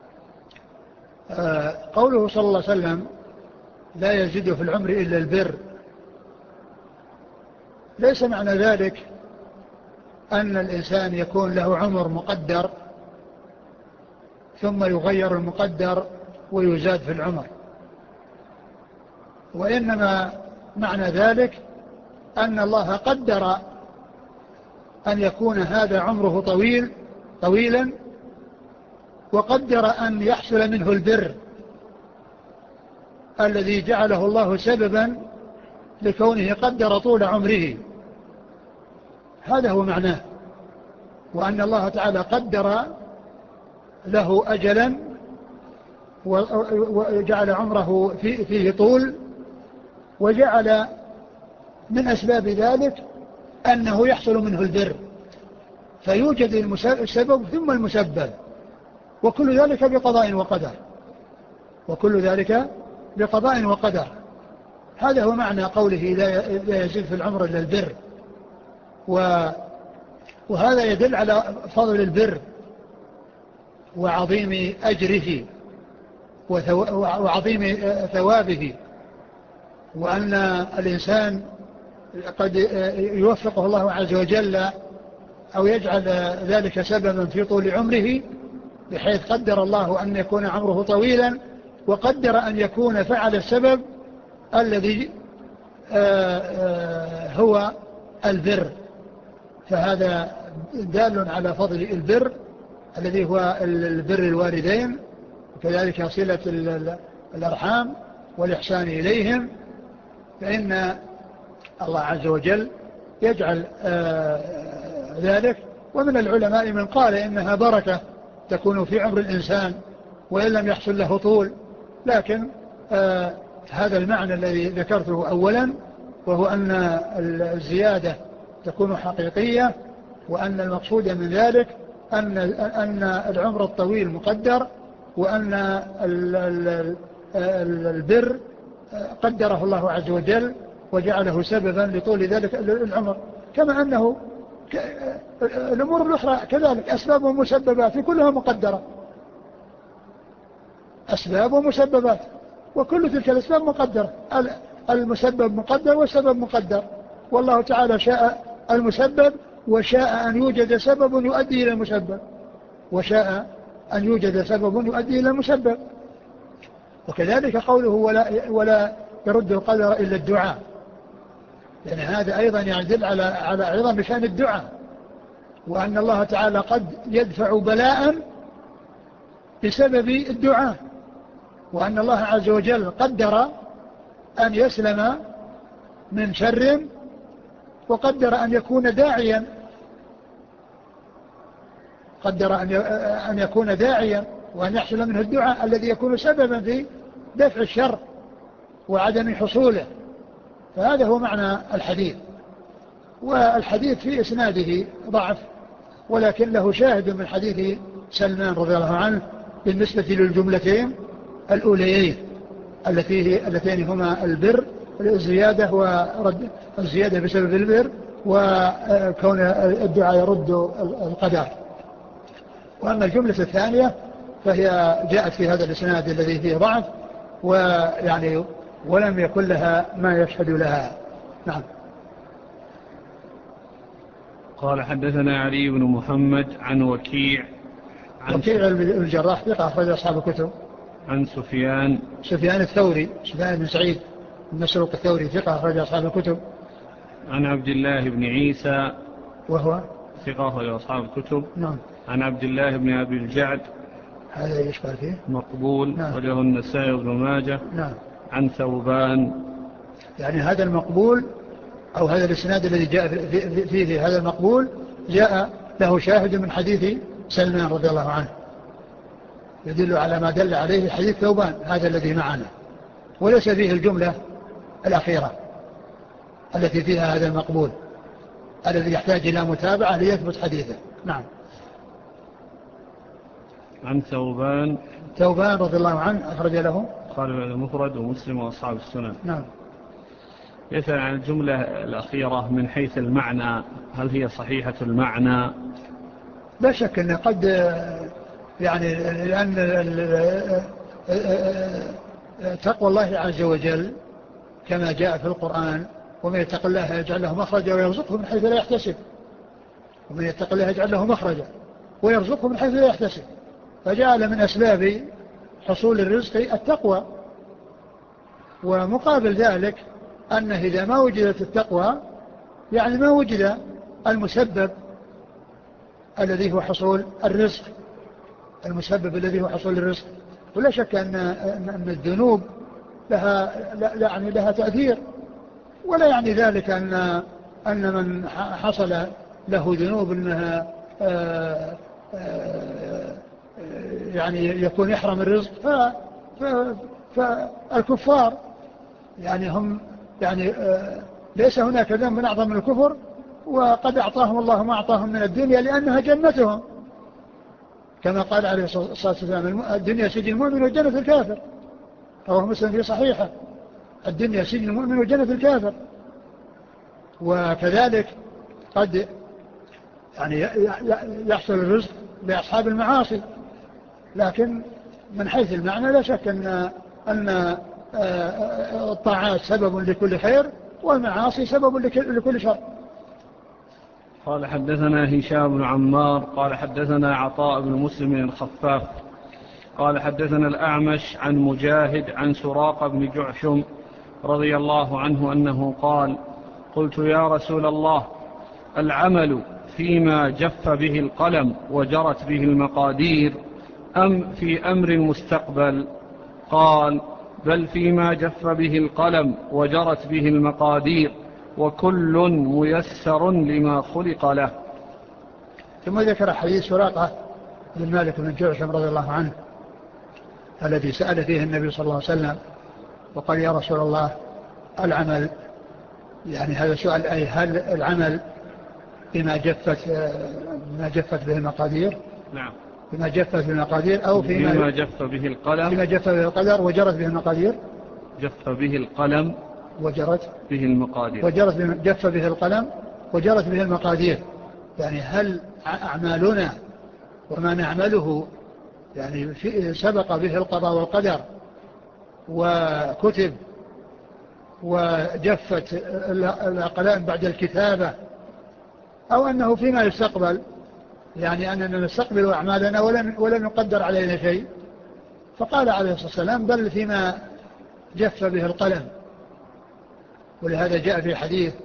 [SPEAKER 2] قوله صلى الله عليه وسلم لا يزيد في العمر إلا البر ليس معنى ذلك أن الإنسان يكون له عمر مقدر ثم يغير المقدر ويزاد في العمر، وإنما معنى ذلك أن الله قدر أن يكون هذا عمره طويل طويلا وقدر أن يحصل منه البر الذي جعله الله سببا لكونه قدر طول عمره. هذا هو معناه، وأن الله تعالى قدر له أجلا وجعل عمره فيه طول، وجعل من أسباب ذلك أنه يحصل منه البر، فيوجد السبب ثم المسبب، وكل ذلك بقضاء وقدر وكل ذلك بقضاء وقدر. هذا هو معنى قوله لا يزيد في العمر إلا البر، وهذا يدل على فضل البر وعظيم أجره وعظيم ثوابه، وأن الإنسان قد يوفقه الله عز وجل أو يجعل ذلك سببا في طول عمره، بحيث قدر الله أن يكون عمره طويلا وقدر أن يكون فعل السبب الذي هو البر. فهذا دال على فضل البر الذي هو البر الوالدين، وكذلك صلة الأرحام والإحسان إليهم، فإن الله عز وجل يجعل ذلك. ومن العلماء من قال إنها بركة تكون في عمر الإنسان وإن لم يحصل له طول، لكن هذا المعنى الذي ذكرته أولا، وهو أن الزيادة تكون حقيقية، وأن المقصود من ذلك أن أن العمر الطويل مقدر، وأن البر قدره الله عز وجل وجعله سببا لطول ذلك العمر، كما أنه الأمور الأخرى كذلك أسباب ومسببات كلها مقدرة، أسباب ومسببات، وكل تلك الأسباب مقدرة، المسبب مقدر والسبب مقدر، والله تعالى شاء المسبب وشاء أن يوجد سبب يؤدي إلى المسبب، وشاء أن يوجد سبب يؤدي إلى المسبب. وكذلك قوله ولا, ولا يرد القدر إلا الدعاء، يعني هذا أيضا يدل على على عظم شأن الدعاء، وأن الله تعالى قد يدفع بلاء بسبب الدعاء، وأن الله عز وجل قدر أن يسلم من شر وقدر أن يكون داعيا، قدر أن يكون داعيا وأن يحصل منه الدعاء الذي يكون سببا في دفع الشر وعدم حصوله. فهذا هو معنى الحديث. والحديث في إسناده ضعف، ولكن له شاهد من حديث سلمان رضي الله عنه بالنسبة للجملتين الأوليين التي اللتين هما البر الزيادة ورد الزيادة بسبب البر، وكون الدعاء يرد القدر. وأما الجملة الثانية فهي جاءت في هذا الإسناد الذي فيه ضعف، ويعني ولم يكن لها ما يشهد لها. نعم.
[SPEAKER 1] قال حدثنا علي بن محمد عن وكيع
[SPEAKER 2] عن وكيع الجراح ثقة أخرج أصحاب الكتب.
[SPEAKER 1] عن سفيان
[SPEAKER 2] سفيان الثوري سفيان بن سعيد المسروق الثوري ثقة أخرج أصحاب الكتب.
[SPEAKER 1] عن عبد الله بن عيسى
[SPEAKER 2] وهو
[SPEAKER 1] ثقة أخرج أصحاب الكتب.
[SPEAKER 2] نعم.
[SPEAKER 1] عن عبد الله بن أبي الجعد
[SPEAKER 2] هذا يشكل فيه
[SPEAKER 1] مقبول.
[SPEAKER 2] نعم.
[SPEAKER 1] وله النسائي وابن ماجه.
[SPEAKER 2] نعم.
[SPEAKER 1] عن ثوبان،
[SPEAKER 2] يعني هذا المقبول أو هذا الإسناد الذي جاء فيه, فيه هذا المقبول جاء له شاهد من حديث سلمان رضي الله عنه يدل على ما دل عليه حديث ثوبان هذا الذي معنا، وليس فيه الجملة الأخيرة التي فيها هذا المقبول الذي يحتاج إلى متابعة ليثبت حديثه. نعم.
[SPEAKER 1] عن ثوبان
[SPEAKER 2] ثوبان رضي الله عنه أخرج له
[SPEAKER 1] قال المفرد ومسلم وأصحاب السنن.
[SPEAKER 2] نعم.
[SPEAKER 1] يسأل عن الجملة الأخيرة من حيث المعنى، هل هي صحيحة المعنى؟
[SPEAKER 2] لا شك أن قد يعني لأن تقوى الله عز وجل كما جاء في القرآن ومن يتق الله يجعل له مخرجا ويرزقه من حيث لا يحتسب، ومن يتق الله يجعل له مخرجا ويرزقه من حيث لا يحتسب، فجعل من أسباب حصول الرزق التقوى. ومقابل ذلك أنه إذا ما وجدت التقوى يعني ما وجد المسبب الذي هو حصول الرزق، المسبب الذي هو حصول الرزق. ولا شك أن, أن الذنوب لها, يعني لها تأثير، ولا يعني ذلك أن, أن من حصل له ذنوب أنها آآ آآ يعني يكون يحرم الرزق. فالكفار يعني هم يعني ليس هناك ذنب أعظم من الكفر، وقد أعطاهم الله ما أعطاهم من الدنيا لأنها جنتهم، كما قال عليه الصلاة والسلام الدنيا سجن المؤمن وجنة الكافر، رواه مسلم في صحيحه. الدنيا سجن المؤمن وجنة الكافر. وكذلك قد يعني يحصل الرزق لأصحاب المعاصي، لكن من حيث المعنى لا شك أن أن الطاعات سبب لكل خير والمعاصي سبب لكل شر.
[SPEAKER 1] قال حدثنا هشام بن عمار قال حدثنا عطاء بن مسلم الخفاف قال حدثنا الأعمش عن مجاهد عن سراق بن جعشم رضي الله عنه أنه قال: قلت يا رسول الله، العمل فيما جف به القلم وجرت به المقادير أم في أمر المستقبل؟ قال: بل فيما جف به القلم وجرت به المقادير، وكل ميسر لما خلق له.
[SPEAKER 2] ثم ذكر حديث سراقة بن مالك بن جعشم رضي الله عنه الذي سأل فيه النبي صلى الله عليه وسلم وقال: يا رسول الله، العمل، يعني هذا سؤال، أي هل العمل بما جفت بما جفت به المقادير؟
[SPEAKER 1] نعم.
[SPEAKER 2] بما جفت به المقادير أو فيما
[SPEAKER 1] بما جف به القلم
[SPEAKER 2] بما جف به القدر وجرت به المقادير.
[SPEAKER 1] جف به القلم
[SPEAKER 2] وجرت
[SPEAKER 1] به المقادير
[SPEAKER 2] وجرت جف به القلم وجرت به المقادير. يعني هل أعمالنا وما نعمله يعني سبق به القضاء والقدر وكتب وجفت الأقلام بعد الكتابة، أو أنه فيما يستقبل، يعني أننا نستقبل أعمالنا ولم, ولم يقدر علينا شيء؟ فقال عليه الصلاة والسلام بل فيما جف به القلم. ولهذا جاء في حديث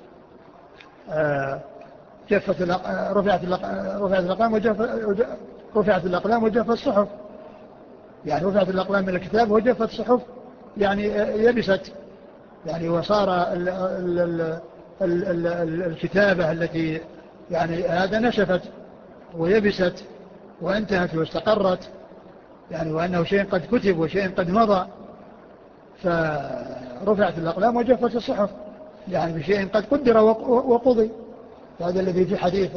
[SPEAKER 2] جفت رفعت الأقلام رفعت الأقلام وجفت الصحف، يعني رفعت الأقلام من الكتاب وجفت الصحف، يعني يبست، يعني وصار ال ال ال ال ال ال الكتابة التي يعني هذا نشفت ويبست وانتهت واستقرت، يعني وأنه شيء قد كتب وشيء قد مضى. فرفعت الأقلام وجفت الصحف، يعني بشيء قد قدر وقضي. هذا الذي في حديث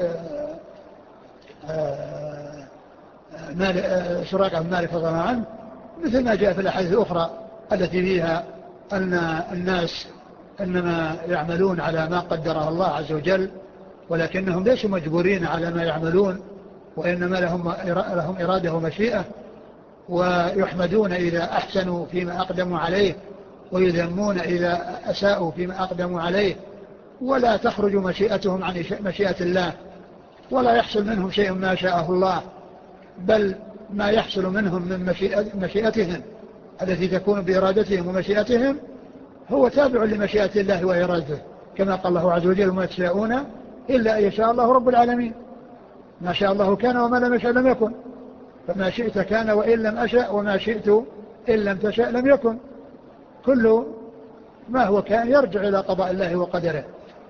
[SPEAKER 2] سراقة بن مالك رضي الله عنه، مثل ما جاء في الأحاديث الأخرى التي فيها أن الناس إنما يعملون على ما قدره الله عز وجل، ولكنهم ليسوا مجبورين على ما يعملون، وإنما لهم لهم إرادة ومشيئة، ويحمدون إذا أحسنوا فيما أقدموا عليه، ويذمون إذا أساءوا فيما أقدموا عليه، ولا تخرج مشيئتهم عن مشيئة الله، ولا يحصل منهم شيء ما شاءه الله، بل ما يحصل منهم من مشيئتهم التي تكون بإرادتهم ومشيئتهم هو تابع لمشيئة الله وإرادته، كما قال الله عز وجل وما تشاءون إلا أن يشاء الله رب العالمين. ما شاء الله كان وما لم يشاء لم يكن، فما شئت كان وإن لم أشاء، وما شئت إن لم تشاء لم يكن. كل ما هو كان يرجع إلى قضاء الله وقدره،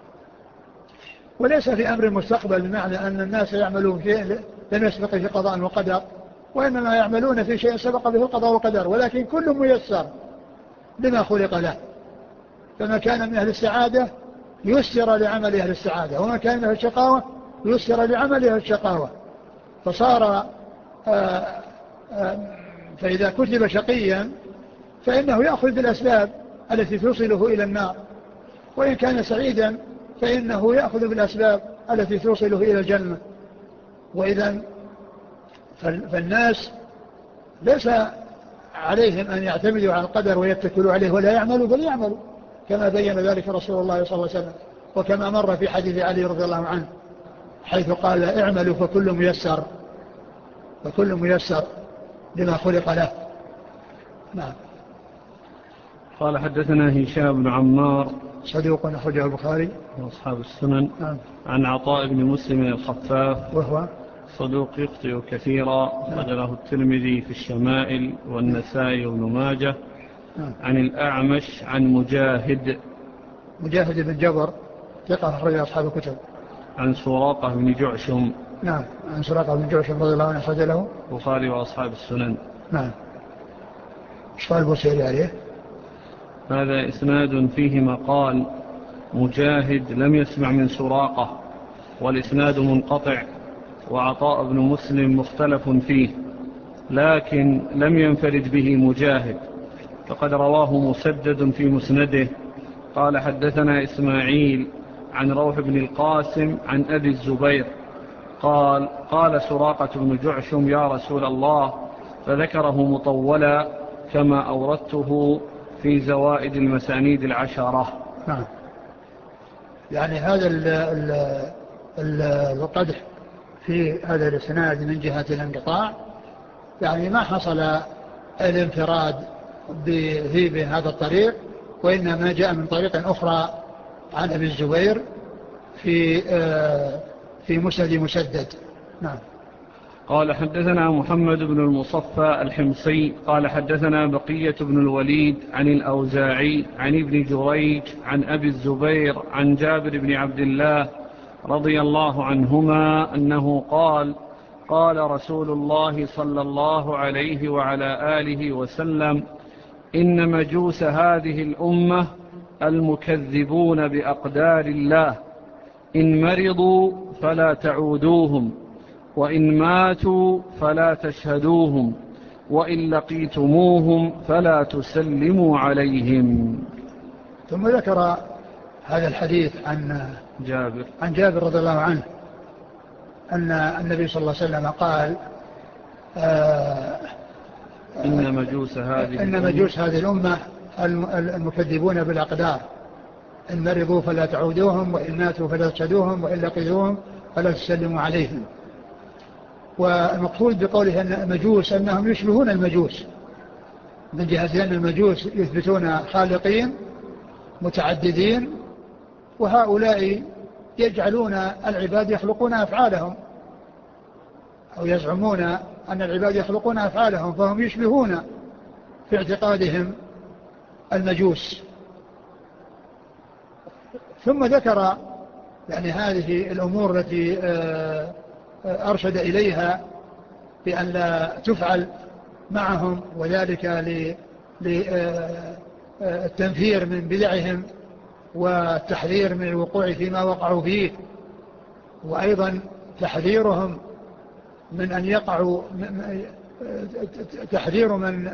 [SPEAKER 2] وليس في أمر المستقبل بمعنى أن الناس يعملون شيء لم يسبق في قضاء وقدر، وإنما يعملون في شيء سبق به القضاء وقدر، ولكن كل ميسر لما خلق له. فما كان من أهل السعادة يسر لعمل أهل السعادة، وما كان من أهل الشقاوة يسر لعمل أهل الشقاوة. فصار آآ آآ فإذا كتب شقيا فإنه يأخذ بالأسباب التي توصله إلى النار، وإن كان سعيدا فإنه يأخذ بالأسباب التي توصله إلى الجنة. وإذا فالناس ليس عليهم أن يعتمدوا على القدر ويتكلوا عليه ولا يعملوا، بل يعملوا كما بين ذلك رسول الله صلى الله عليه وسلم، وكما مر في حديث علي رضي الله عنه حيث قال اعملوا فكل ميسر فكل ميسر لما خلق له. نعم.
[SPEAKER 1] قال حدثنا هشام بن عمار
[SPEAKER 2] صدوق أخرجه البخاري
[SPEAKER 1] وأصحاب السنن.
[SPEAKER 2] نعم.
[SPEAKER 1] عن عطاء بن مسلم الخفاف
[SPEAKER 2] وهو
[SPEAKER 1] صدوق يخطئ كثيرا، أخرجه الترمذي في الشمائل والنسائي وابن ماجه.
[SPEAKER 2] نعم.
[SPEAKER 1] عن الأعمش عن مجاهد
[SPEAKER 2] مجاهد بن جبر ثقة أخرجه أصحاب الكتب.
[SPEAKER 1] عن سراقة بن جعشم.
[SPEAKER 2] نعم. عن سراقة بن جعشم رضي الله عنه أخرج له
[SPEAKER 1] البخاري وأصحاب السنن.
[SPEAKER 2] نعم. ايش قال البوصيري عليه؟
[SPEAKER 1] هذا إسناد فيه مقال مجاهد لم يسمع من سراقة، والإسناد منقطع، وعطاء بن مسلم مختلف فيه، لكن لم ينفرد به مجاهد، فقد رواه مسدد في مسنده. قال حدثنا إسماعيل عن روح بن القاسم عن أبي الزبير قال قال سراقة بن جعشم يا رسول الله، فذكره مطولا كما أوردته في زوائد المسانيد العشرة.
[SPEAKER 2] نعم. يعني هذا القدح في هذا الإسناد من جهة الانقطاع، يعني ما حصل الانفراد به بهذا الطريق، وإنما جاء من طريق أخرى عن أبي الزبير في في مسند مسدد. نعم.
[SPEAKER 1] قال حدثنا محمد بن المصفى الحمصي قال حدثنا بقية بن الوليد عن الأوزاعي عن ابن جريج عن أبي الزبير عن جابر بن عبد الله رضي الله عنهما أنه قال قال رسول الله صلى الله عليه وعلى آله وسلم إن مجوس هذه الأمة المكذبون بأقدار الله، إن مرضوا فلا تعودوهم، وإن ماتوا فلا تشهدوهم، وإن لقيتموهم فلا تسلموا عليهم.
[SPEAKER 2] ثم ذكر هذا الحديث عن
[SPEAKER 1] جابر
[SPEAKER 2] عن جابر رضي الله عنه أن النبي صلى الله عليه وسلم قال آه
[SPEAKER 1] إن مجوس هذه
[SPEAKER 2] إن مجوس هذه الأمة المكذبون بالأقدار، إن مرضوا فلا تعودوهم، وإن ماتوا فلا تشهدوهم، وإن لقيتوهم فلا تسلموا عليهم. والمقصود بقوله أن المجوس أنهم يشبهون المجوس من جهة أن المجوس يثبتون خالقين متعددين، وهؤلاء يجعلون العباد يخلقون أفعالهم، أو يزعمون أن العباد يخلقون أفعالهم، فهم يشبهون في اعتقادهم المجوس. ثم ذكر يعني هذه الأمور التي أرشد إليها بأن لا تفعل معهم، وذلك للتنفير من بدعهم والتحذير من الوقوع فيما وقعوا فيه، وأيضا تحذيرهم من أن يقعوا تحذير من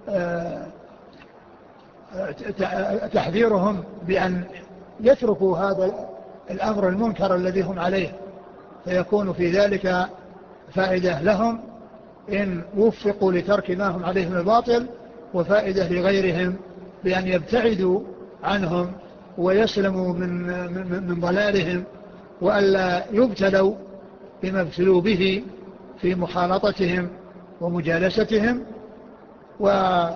[SPEAKER 2] تحذيرهم بأن يتركوا هذا الأمر المنكر الذي هم عليه، فيكون في ذلك فائدة لهم إن وفقوا لترك ما هم عليه من الباطل، وفائدة لغيرهم بأن يبتعدوا عنهم ويسلموا من, من, من ضلالهم، وألا يبتلوا بما ابتلوا به في مخالطتهم ومجالستهم. و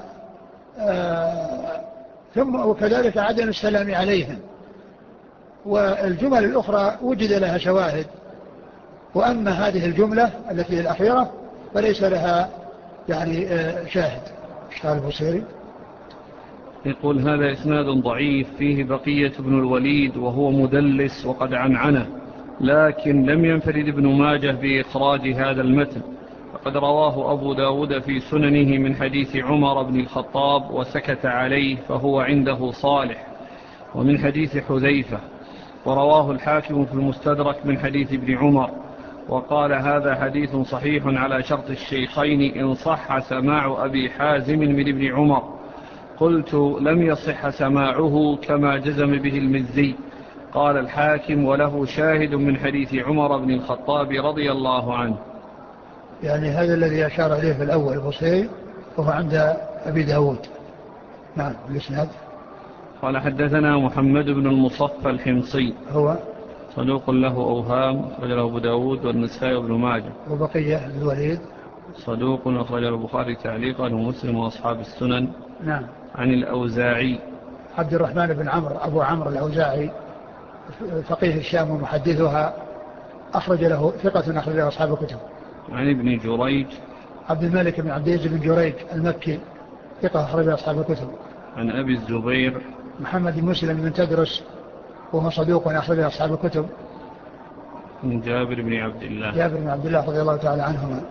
[SPEAKER 2] ثم وكذلك عدم السلام عليهم. والجمل الأخرى وجد لها شواهد، وأما هذه الجملة التي هي الأخيرة فليس لها يعني شاهد. قال البصيري
[SPEAKER 1] يقول هذا إسناد ضعيف فيه بقية بن الوليد وهو مدلس وقد عنعنه، لكن لم ينفرد ابن ماجه بإخراج هذا المتن، فقد رواه أبو داود في سننه من حديث عمر بن الخطاب وسكت عليه فهو عنده صالح، ومن حديث حذيفة، ورواه الحاكم في المستدرك من حديث ابن عمر، وقال هذا حديث صحيح على شرط الشيخين إن صح سماع أبي حازم من ابن عمر. قلت لم يصح سماعه كما جزم به المزي. قال الحاكم وله شاهد من حديث عمر بن الخطاب رضي الله عنه.
[SPEAKER 2] يعني هذا الذي أشار إليه في الأول البصيري وهو عند أبي داود. نعم الإسناد.
[SPEAKER 1] قال حدثنا محمد بن المصفى الحمصي
[SPEAKER 2] هو
[SPEAKER 1] صدوق له أوهام أخرجه أبو داود والنسائي وابن ماجه.
[SPEAKER 2] وبقية بن الوليد صدوق
[SPEAKER 1] أخرجه البخاري تعليقا ومسلم وأصحاب السنن.
[SPEAKER 2] نعم.
[SPEAKER 1] عن الأوزاعي
[SPEAKER 2] عبد الرحمن بن عمرو أبو عمرو الأوزاعي فقيه الشام ومحدثها، أخرج له ثقة أخرج له أصحاب الكتب.
[SPEAKER 1] عن ابن جريج
[SPEAKER 2] عبد الملك بن عبد العزيز بن جريج المكي ثقة أخرج له أصحاب الكتب.
[SPEAKER 1] عن أبي الزبير
[SPEAKER 2] محمد بن مسلم بن تدرس وهو صدوق أخرج له أصحاب الكتب.
[SPEAKER 1] من جابر بن عبد الله
[SPEAKER 2] جابر بن عبد الله رضي الله تعالى عنهما.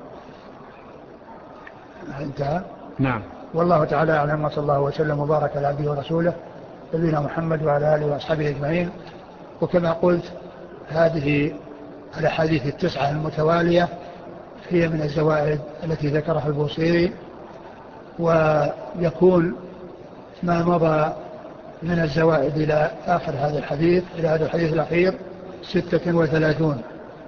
[SPEAKER 2] انتهى.
[SPEAKER 1] نعم.
[SPEAKER 2] والله تعالى أعلم، وصلى الله وسلم وبارك على عبده ورسوله نبينا محمد وعلى آله وأصحابه أجمعين. وكما قلت هذه الأحاديث التسعة المتوالية هي من الزوائد التي ذكرها البوصيري، ويكون ما مضى من الزوائد إلى آخر هذا الحديث إلى هذا الحديث الأخير ستة وثلاثون،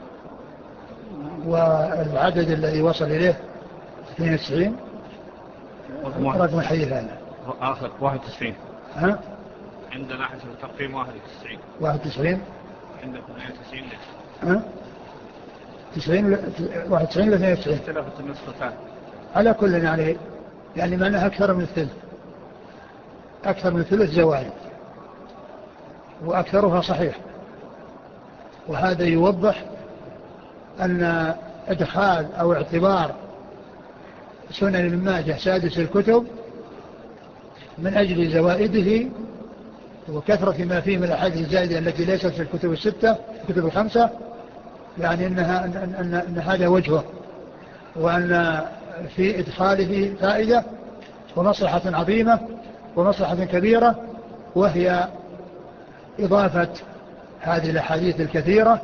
[SPEAKER 2] والعدد الذي وصل إليه اثنين وتسعين رقم الحديث هذا
[SPEAKER 1] آخر واحد وتسعين.
[SPEAKER 2] ها؟
[SPEAKER 1] عندنا حسب التقييم واحد وتسعين.
[SPEAKER 2] واحد وتسعين.
[SPEAKER 1] عندك اثنين وتسعين ليش؟
[SPEAKER 2] ها؟ تسعين واحد وتسعين إلى اثنين وتسعين.
[SPEAKER 1] اختلفت النسختان.
[SPEAKER 2] على كل يعني يعني معناها أكثر من الثلث، أكثر من ثلث زوائد، وأكثرها صحيح. وهذا يوضح أن إدخال أو اعتبار سنن ابن ماجه سادس الكتب من أجل زوائده وكثرة ما فيه من الأحاديث الزائدة التي ليست في الكتب الستة الكتب الخمسة، يعني إنها أن, أن, أن هذا وجهه، وأن في إدخاله فائدة ومصلحة عظيمة ومصلحة كبيرة، وهي إضافة هذه الأحاديث الكثيرة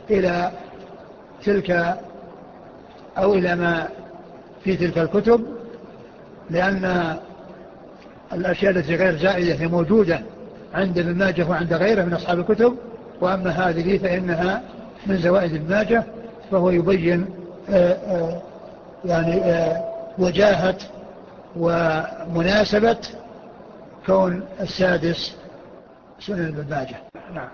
[SPEAKER 2] إلى تلك أو إلى ما في تلك الكتب لأن الأشياء التي غير زائدة هي موجودة عند ابن ماجه وعند غيره من أصحاب الكتب، وأما هذه فإنها من زوائد ابن ماجه، فهو يبين آآ آآ يعني آآ وجاهة ومناسبة كون السادس سنن ابن ماجه. نعم.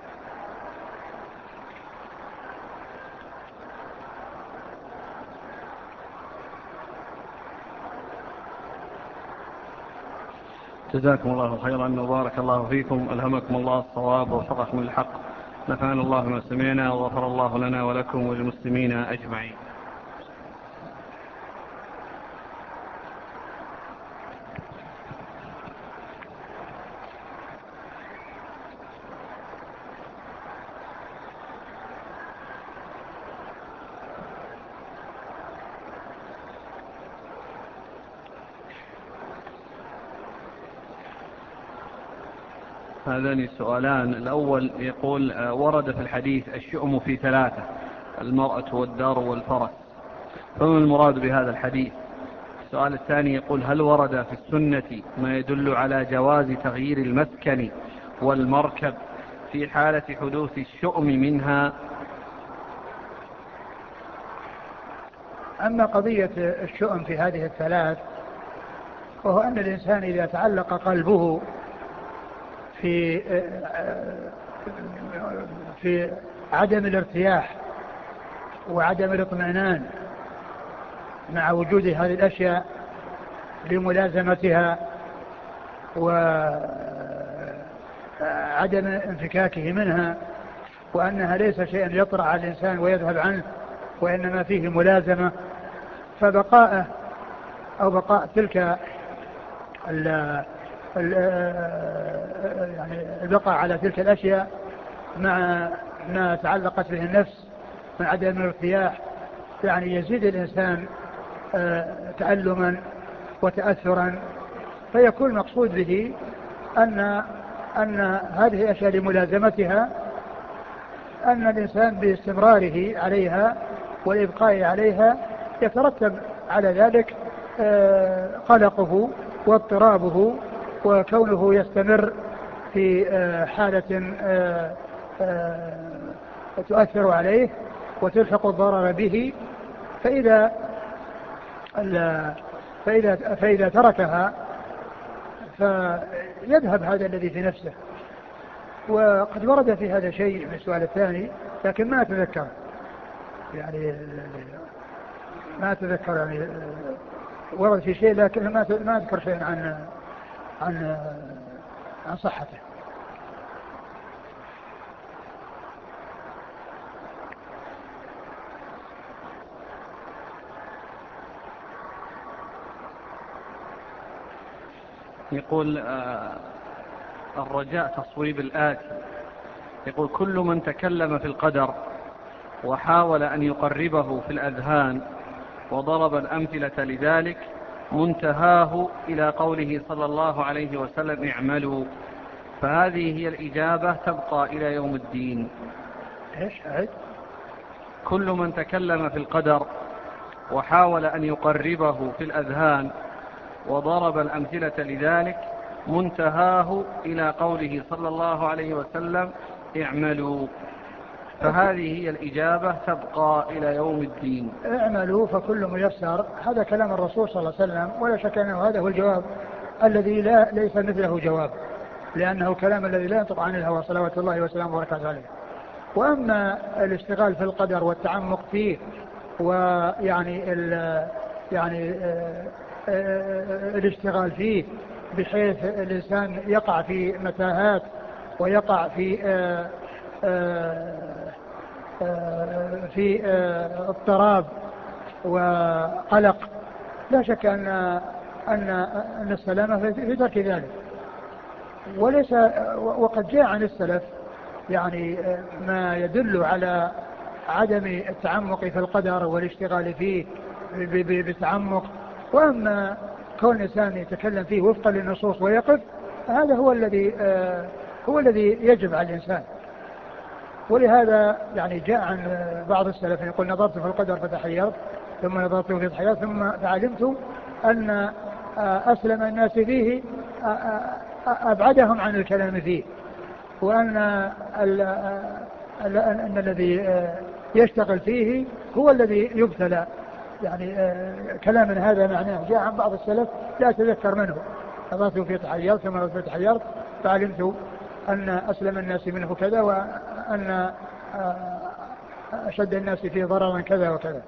[SPEAKER 1] جزاكم الله خيرا وبارك الله فيكم، ألهمكم الله الصواب ووفقكم للحق، نفعنا الله ما سمعنا وغفر الله لنا ولكم وللمسلمين أجمعين. هذان السؤالان، الأول يقول ورد في الحديث الشؤم في ثلاثة: المرأة والدار والفرس، فما المراد بهذا الحديث؟ السؤال الثاني يقول هل ورد في السنة ما يدل على جواز تغيير المسكن والمركب في حالة حدوث الشؤم منها؟
[SPEAKER 2] أما قضية الشؤم في هذه الثلاث، وهو أن الإنسان إذا تعلق قلبه في في عدم الارتياح وعدم الاطمئنان مع وجود هذه الأشياء لملازمتها وعدم انفكاكه منها، وأنها ليس شيئا يطرأ على الإنسان ويذهب عنه، وإنما فيه ملازمة، فبقاءه أو بقاء تلك ال يعني البقاء على تلك الأشياء مع ما تعلقت به النفس من عدم الارتياح، يعني يزيد الإنسان تألما وتأثرا، فيكون المقصود به أن أن هذه الأشياء لملازمتها أن الإنسان باستمراره عليها والإبقاء عليها يترتب على ذلك قلقه واضطرابه، وكونه يستمر في حالة تؤثر عليه وتلحق الضرر به، فإذا فإذا فإذا تركها فيذهب هذا الذي في نفسه. وقد ورد في هذا شيء في السؤال الثاني لكن ما أتذكر، يعني ما أتذكر يعني ورد في شيء لكن ما ما أذكر شيء عن عن عن صحته.
[SPEAKER 1] يقول آه الرجاء تصويب الآتي، يقول كل من تكلم في القدر وحاول أن يقربه في الأذهان وضرب الأمثلة لذلك منتهاه إلى قوله صلى الله عليه وسلم اعملوا، فهذه هي الإجابة تبقى إلى يوم الدين.
[SPEAKER 2] إيش أعد؟
[SPEAKER 1] كل من تكلم في القدر وحاول أن يقربه في الأذهان وضرب الأمثلة لذلك منتهاه إلى قوله صلى الله عليه وسلم اعملوا، فهذه هي الإجابة تبقى إلى يوم الدين.
[SPEAKER 2] اعملوا فكل ميسر، هذا كلام الرسول صلى الله عليه وسلم، ولا شك أنه هذا هو الجواب الذي لا ليس مثله جواب، لأنه كلام الذي لا ينطق عن الهوى صلوات الله وسلامه وبركاته عليه. وأما الاشتغال في القدر والتعمق فيه ويعني ال يعني اه اه الاشتغال فيه بحيث الإنسان يقع في متاهات ويقع في اه في اضطراب وقلق، لا شك أن أن أن السلامة في ترك ذلك. وليس وقد جاء عن السلف يعني ما يدل على عدم التعمق في القدر والاشتغال فيه بالتعمق، وأما كون الإنسان يتكلم فيه وفقا للنصوص ويقف، هذا هو الذي هو الذي يجب على الإنسان. ولهذا يعني جاء عن بعض السلف يقول نظرت في القدر فتحيرت، ثم نظرت في الحياة ثم فعلمت أن أسلم الناس فيه أبعدهم عن الكلام فيه، وأن أن الذي يشتغل فيه هو الذي يبتلى. يعني كلام هذا معناه جاء عن بعض السلف لا أتذكر منه، أضعت في تحيرت ثم في تحيرت فعلمت أن أسلم الناس منه كذا، وأن أشد الناس فيه ضررا كذا وكذا.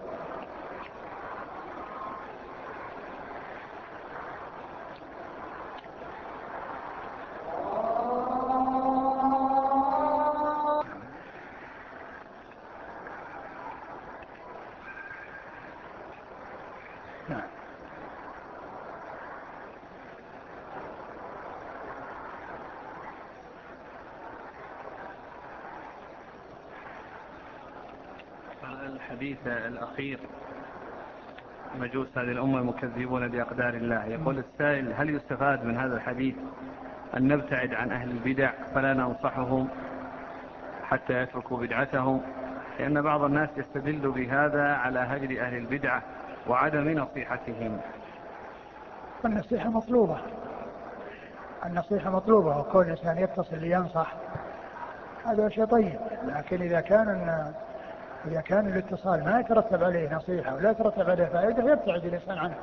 [SPEAKER 1] الحديث الأخير مجوس هذه الأمة المكذبون بأقدار الله، يقول السائل: هل يستفاد من هذا الحديث أن نبتعد عن أهل البدع فلا ننصحهم حتى يتركوا بدعتهم؟ لأن بعض الناس يستدل بهذا على هجر أهل البدعة وعدم نصيحتهم.
[SPEAKER 2] النصيحة مطلوبة، النصيحة مطلوبة، وكل إنسان يتصل لينصح هذا شيء طيب، لكن إذا كان إذا كان الاتصال ما يترتب عليه نصيحة ولا يترتب عليه فائدة يبتعد الإنسان عنه.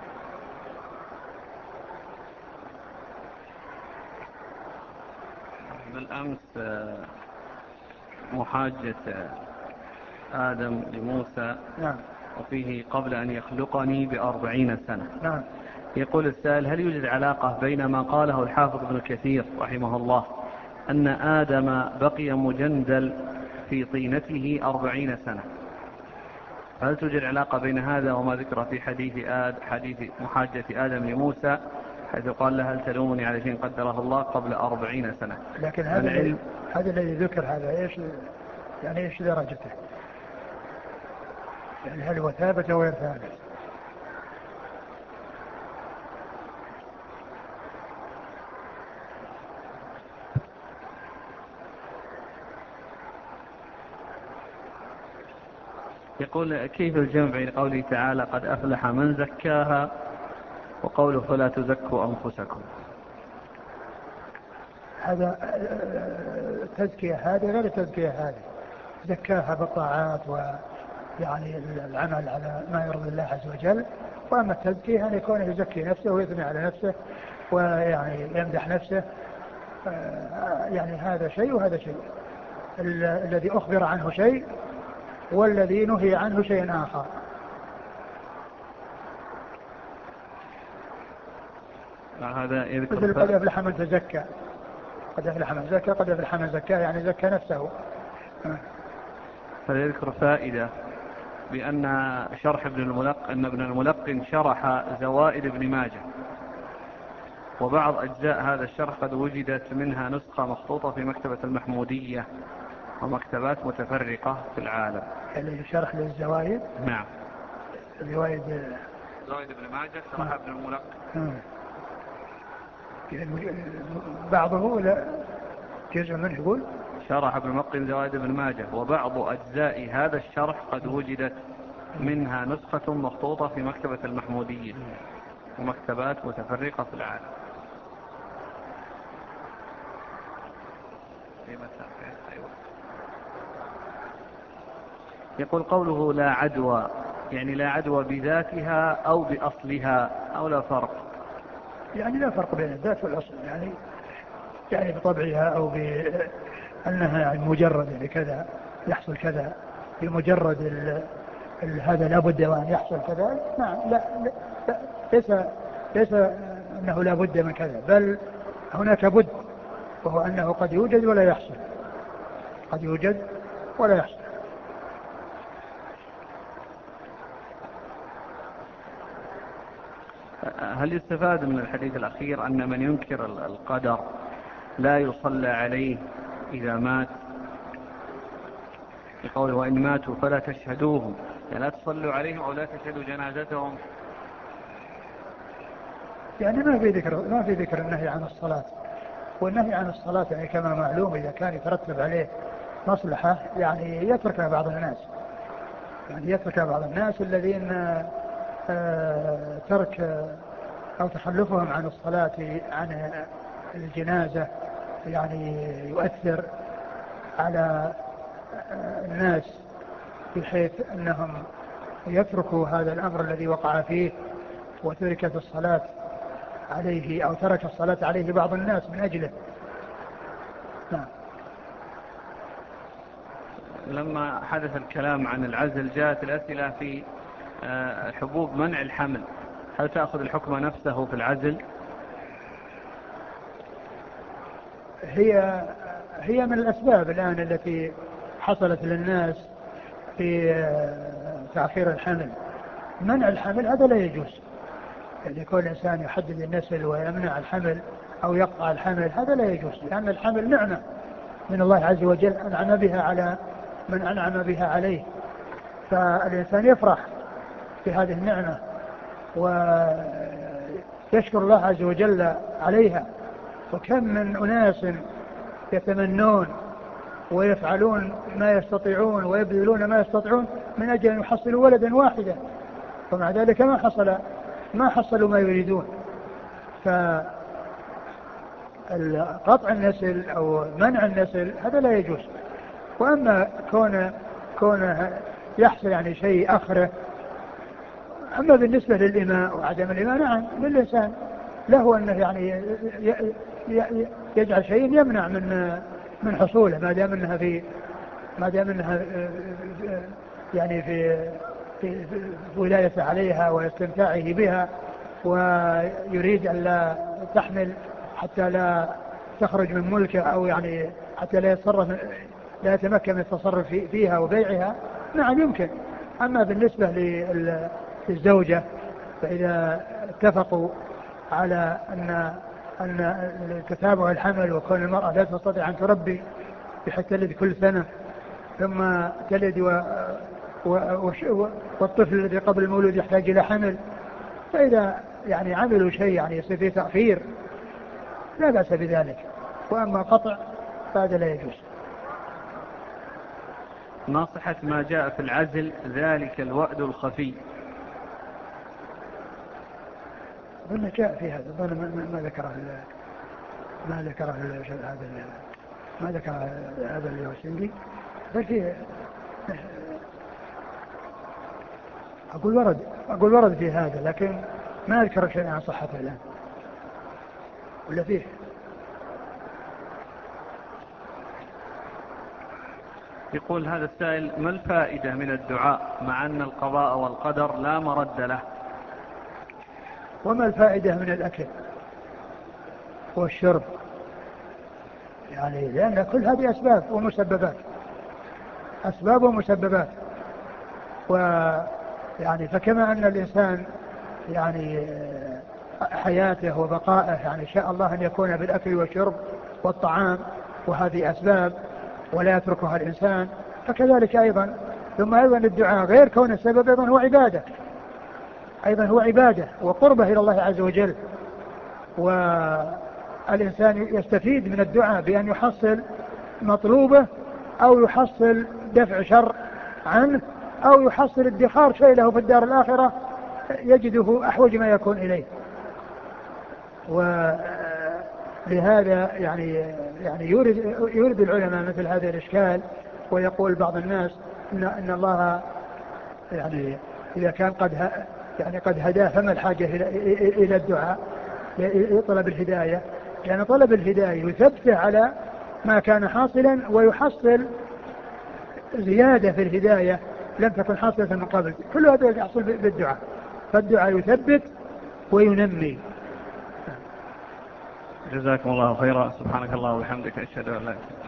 [SPEAKER 1] بالأمس محاجة آدم لموسى
[SPEAKER 2] نعم.
[SPEAKER 1] وفيه قبل أن يخلقني بأربعين سنة.
[SPEAKER 2] نعم.
[SPEAKER 1] يقول السائل: هل يوجد علاقة بين ما قاله الحافظ ابن كثير رحمه الله أن آدم بقي مجندل في طينته أربعين سنة؟ هل توجد علاقة بين هذا وما ذكر في حديث آد حديث محاجة آدم لموسى حيث قال له: هل تلومني على شيء قدره الله قبل أربعين سنة؟
[SPEAKER 2] لكن هذا العلم هذا الذي ذكر هذا ايش يعني ايش درجته؟ يعني هل هو ثابت او غير ثابت؟
[SPEAKER 1] يقول: كيف الجمع بين قوله تعالى قد أفلح من زكاها وقوله فلا تزكوا أنفسكم؟
[SPEAKER 2] هذا تزكية هذه غير تزكية هذه، زكاها بالطاعات ويعني العمل على ما يرضي الله عز وجل، وأما التزكية أن يكون يزكي نفسه ويثني على نفسه ويعني يمدح نفسه، يعني هذا شيء وهذا شيء، الذي أخبر عنه شيء والذي نهي عنه شيء آخر.
[SPEAKER 1] هذا يذكر
[SPEAKER 2] قد أفلح من تزكى، قد أفلح من زكى، قد أفلح من زكى يعني زكى نفسه.
[SPEAKER 1] هذا يذكر فائدة بأن شرح ابن الملقن أن ابن الملقن شرح زوائد ابن ماجه، وبعض أجزاء هذا الشرح قد وجدت منها نسخة مخطوطة في مكتبة المحمودية ومكتبات متفرقة في العالم.
[SPEAKER 2] يعني شرح للزوائد؟
[SPEAKER 1] نعم.
[SPEAKER 2] زوائد
[SPEAKER 1] زوائد ابن ماجه شرح ابن الملقن.
[SPEAKER 2] بعضه ولا جزء منه يقول؟
[SPEAKER 1] شرح ابن الملقن زوائد ابن ماجه، وبعض أجزاء هذا الشرح قد وجدت منها نسخة مخطوطة في مكتبة المحمودية ومكتبات متفرقة في العالم. يقول: قوله لا عدوى يعني لا عدوى بذاتها أو بأصلها أو لا فرق؟
[SPEAKER 2] يعني لا فرق بين الذات والأصل، يعني يعني بطبعها أو بأنها يعني مجرد يعني كذا يحصل كذا، بمجرد ال... ال... هذا لا بد وأن يحصل كذا. نعم. لا, لا, لا ليس ليس أنه لا بد من كذا، بل هناك بد، وهو أنه قد يوجد ولا يحصل، قد يوجد ولا يحصل.
[SPEAKER 1] هل يستفاد من الحديث الأخير أن من ينكر القدر لا يصلى عليه إذا مات؟ يقول: وإن ماتوا فلا تشهدوهم، يعني لا تصلوا عليهم أو لا تشهدوا جنازتهم.
[SPEAKER 2] يعني ما في ذكر ما في ذكر النهي عن الصلاة، والنهي عن الصلاة يعني كما معلوم إذا كان يترتب عليه مصلحة يعني يتركها بعض الناس، يعني يتركها بعض الناس الذين آه ترك أو تخلفهم عن الصلاة عن الجنازة يعني يؤثر على الناس بحيث أنهم يتركوا هذا الأمر الذي وقع فيه وتركت الصلاة عليه أو ترك الصلاة عليه بعض الناس من أجله. نعم.
[SPEAKER 1] لما حدث الكلام عن العزل جاءت الأسئلة في حبوب منع الحمل، هل تأخذ الحكم نفسه في العزل؟
[SPEAKER 2] هي هي من الأسباب الآن التي حصلت للناس في تأخير الحمل. منع الحمل هذا لا يجوز، يعني كل إنسان يحدد النسل ويمنع الحمل أو يقطع الحمل هذا لا يجوز، لأن الحمل نعمة من الله عز وجل أنعم بها على من أنعم بها عليه، فالإنسان يفرح بهذه النعمة ويشكر الله عز وجل عليها. وكم من أناس يتمنون ويفعلون ما يستطيعون ويبذلون ما يستطيعون من أجل أن يحصلوا ولدا واحدا، ومع ذلك ما حصل ما حصلوا ما يريدون. فقطع النسل أو منع النسل هذا لا يجوز. وأما كون كون يحصل يعني شيء آخره، أما بالنسبة للإماء وعدم الإماء نعم للإنسان له أنه يعني يجعل شيء يمنع من من حصوله ما دام أنها في ما دام أنها يعني في في ولايته عليها واستمتاعه بها، ويريد أن لا تحمل حتى لا تخرج من ملكه أو يعني حتى لا يتصرف لا يتمكن من التصرف فيها وبيعها نعم يمكن. أما بالنسبة للزوجة فإذا اتفقوا على أن أن تتابع الحمل وكون المرأة لا تستطيع أن تربي بحيث تلد كل سنة ثم تلد و و والطفل الذي قبل المولود يحتاج إلى حمل، فإذا يعني عملوا شيء يعني يصير فيه تأخير لا بأس بذلك. وأما قطع فهذا لا يجوز.
[SPEAKER 1] ما صحة ما جاء في العزل ذلك الوأد الخفي؟
[SPEAKER 2] أظن جاء في هذا، أظن ما ذكره ما ذكره هذا ما ذكر هذا اليوسندي، بل في أقول ورد أقول ورد في هذا لكن ما أذكر شيء عن صحته الآن ولا فيه.
[SPEAKER 1] يقول هذا السائل: ما الفائدة من الدعاء مع أن القضاء والقدر لا مرد له؟
[SPEAKER 2] وما الفائدة من الأكل والشرب؟ يعني لأن كل هذه أسباب ومسببات أسباب ومسببات ويعني فكما أن الإنسان يعني حياته وبقائه يعني شاء الله أن يكون بالأكل والشرب والطعام وهذه أسباب ولا يتركها الإنسان، فكذلك أيضا ثم أيضا الدعاء غير كون السبب أيضا هو عبادة أيضا هو عبادة وقربة إلى الله عز وجل. والإنسان يستفيد من الدعاء بأن يحصل مطلوبه أو يحصل دفع شر عنه أو يحصل ادخار شيء له في الدار الآخرة يجده أحوج ما يكون إليه. ولهذا يعني يعني يورد يورد العلماء مثل هذا الإشكال، ويقول بعض الناس إن, إن الله يعني إذا كان قد يعني قد هداه فما الحاجة إلى إلى الدعاء لطلب الهداية، لأن يعني طلب الهداية يثبته على ما كان حاصلا ويحصل زيادة في الهداية لم تكن حاصلة من قبل. كل هذا يحصل بالدعاء، فالدعاء يثبت وينمي.
[SPEAKER 1] جزاكم الله خيرا. سبحانك الله وبحمدك، أشهد أن لا إله إلا أنت.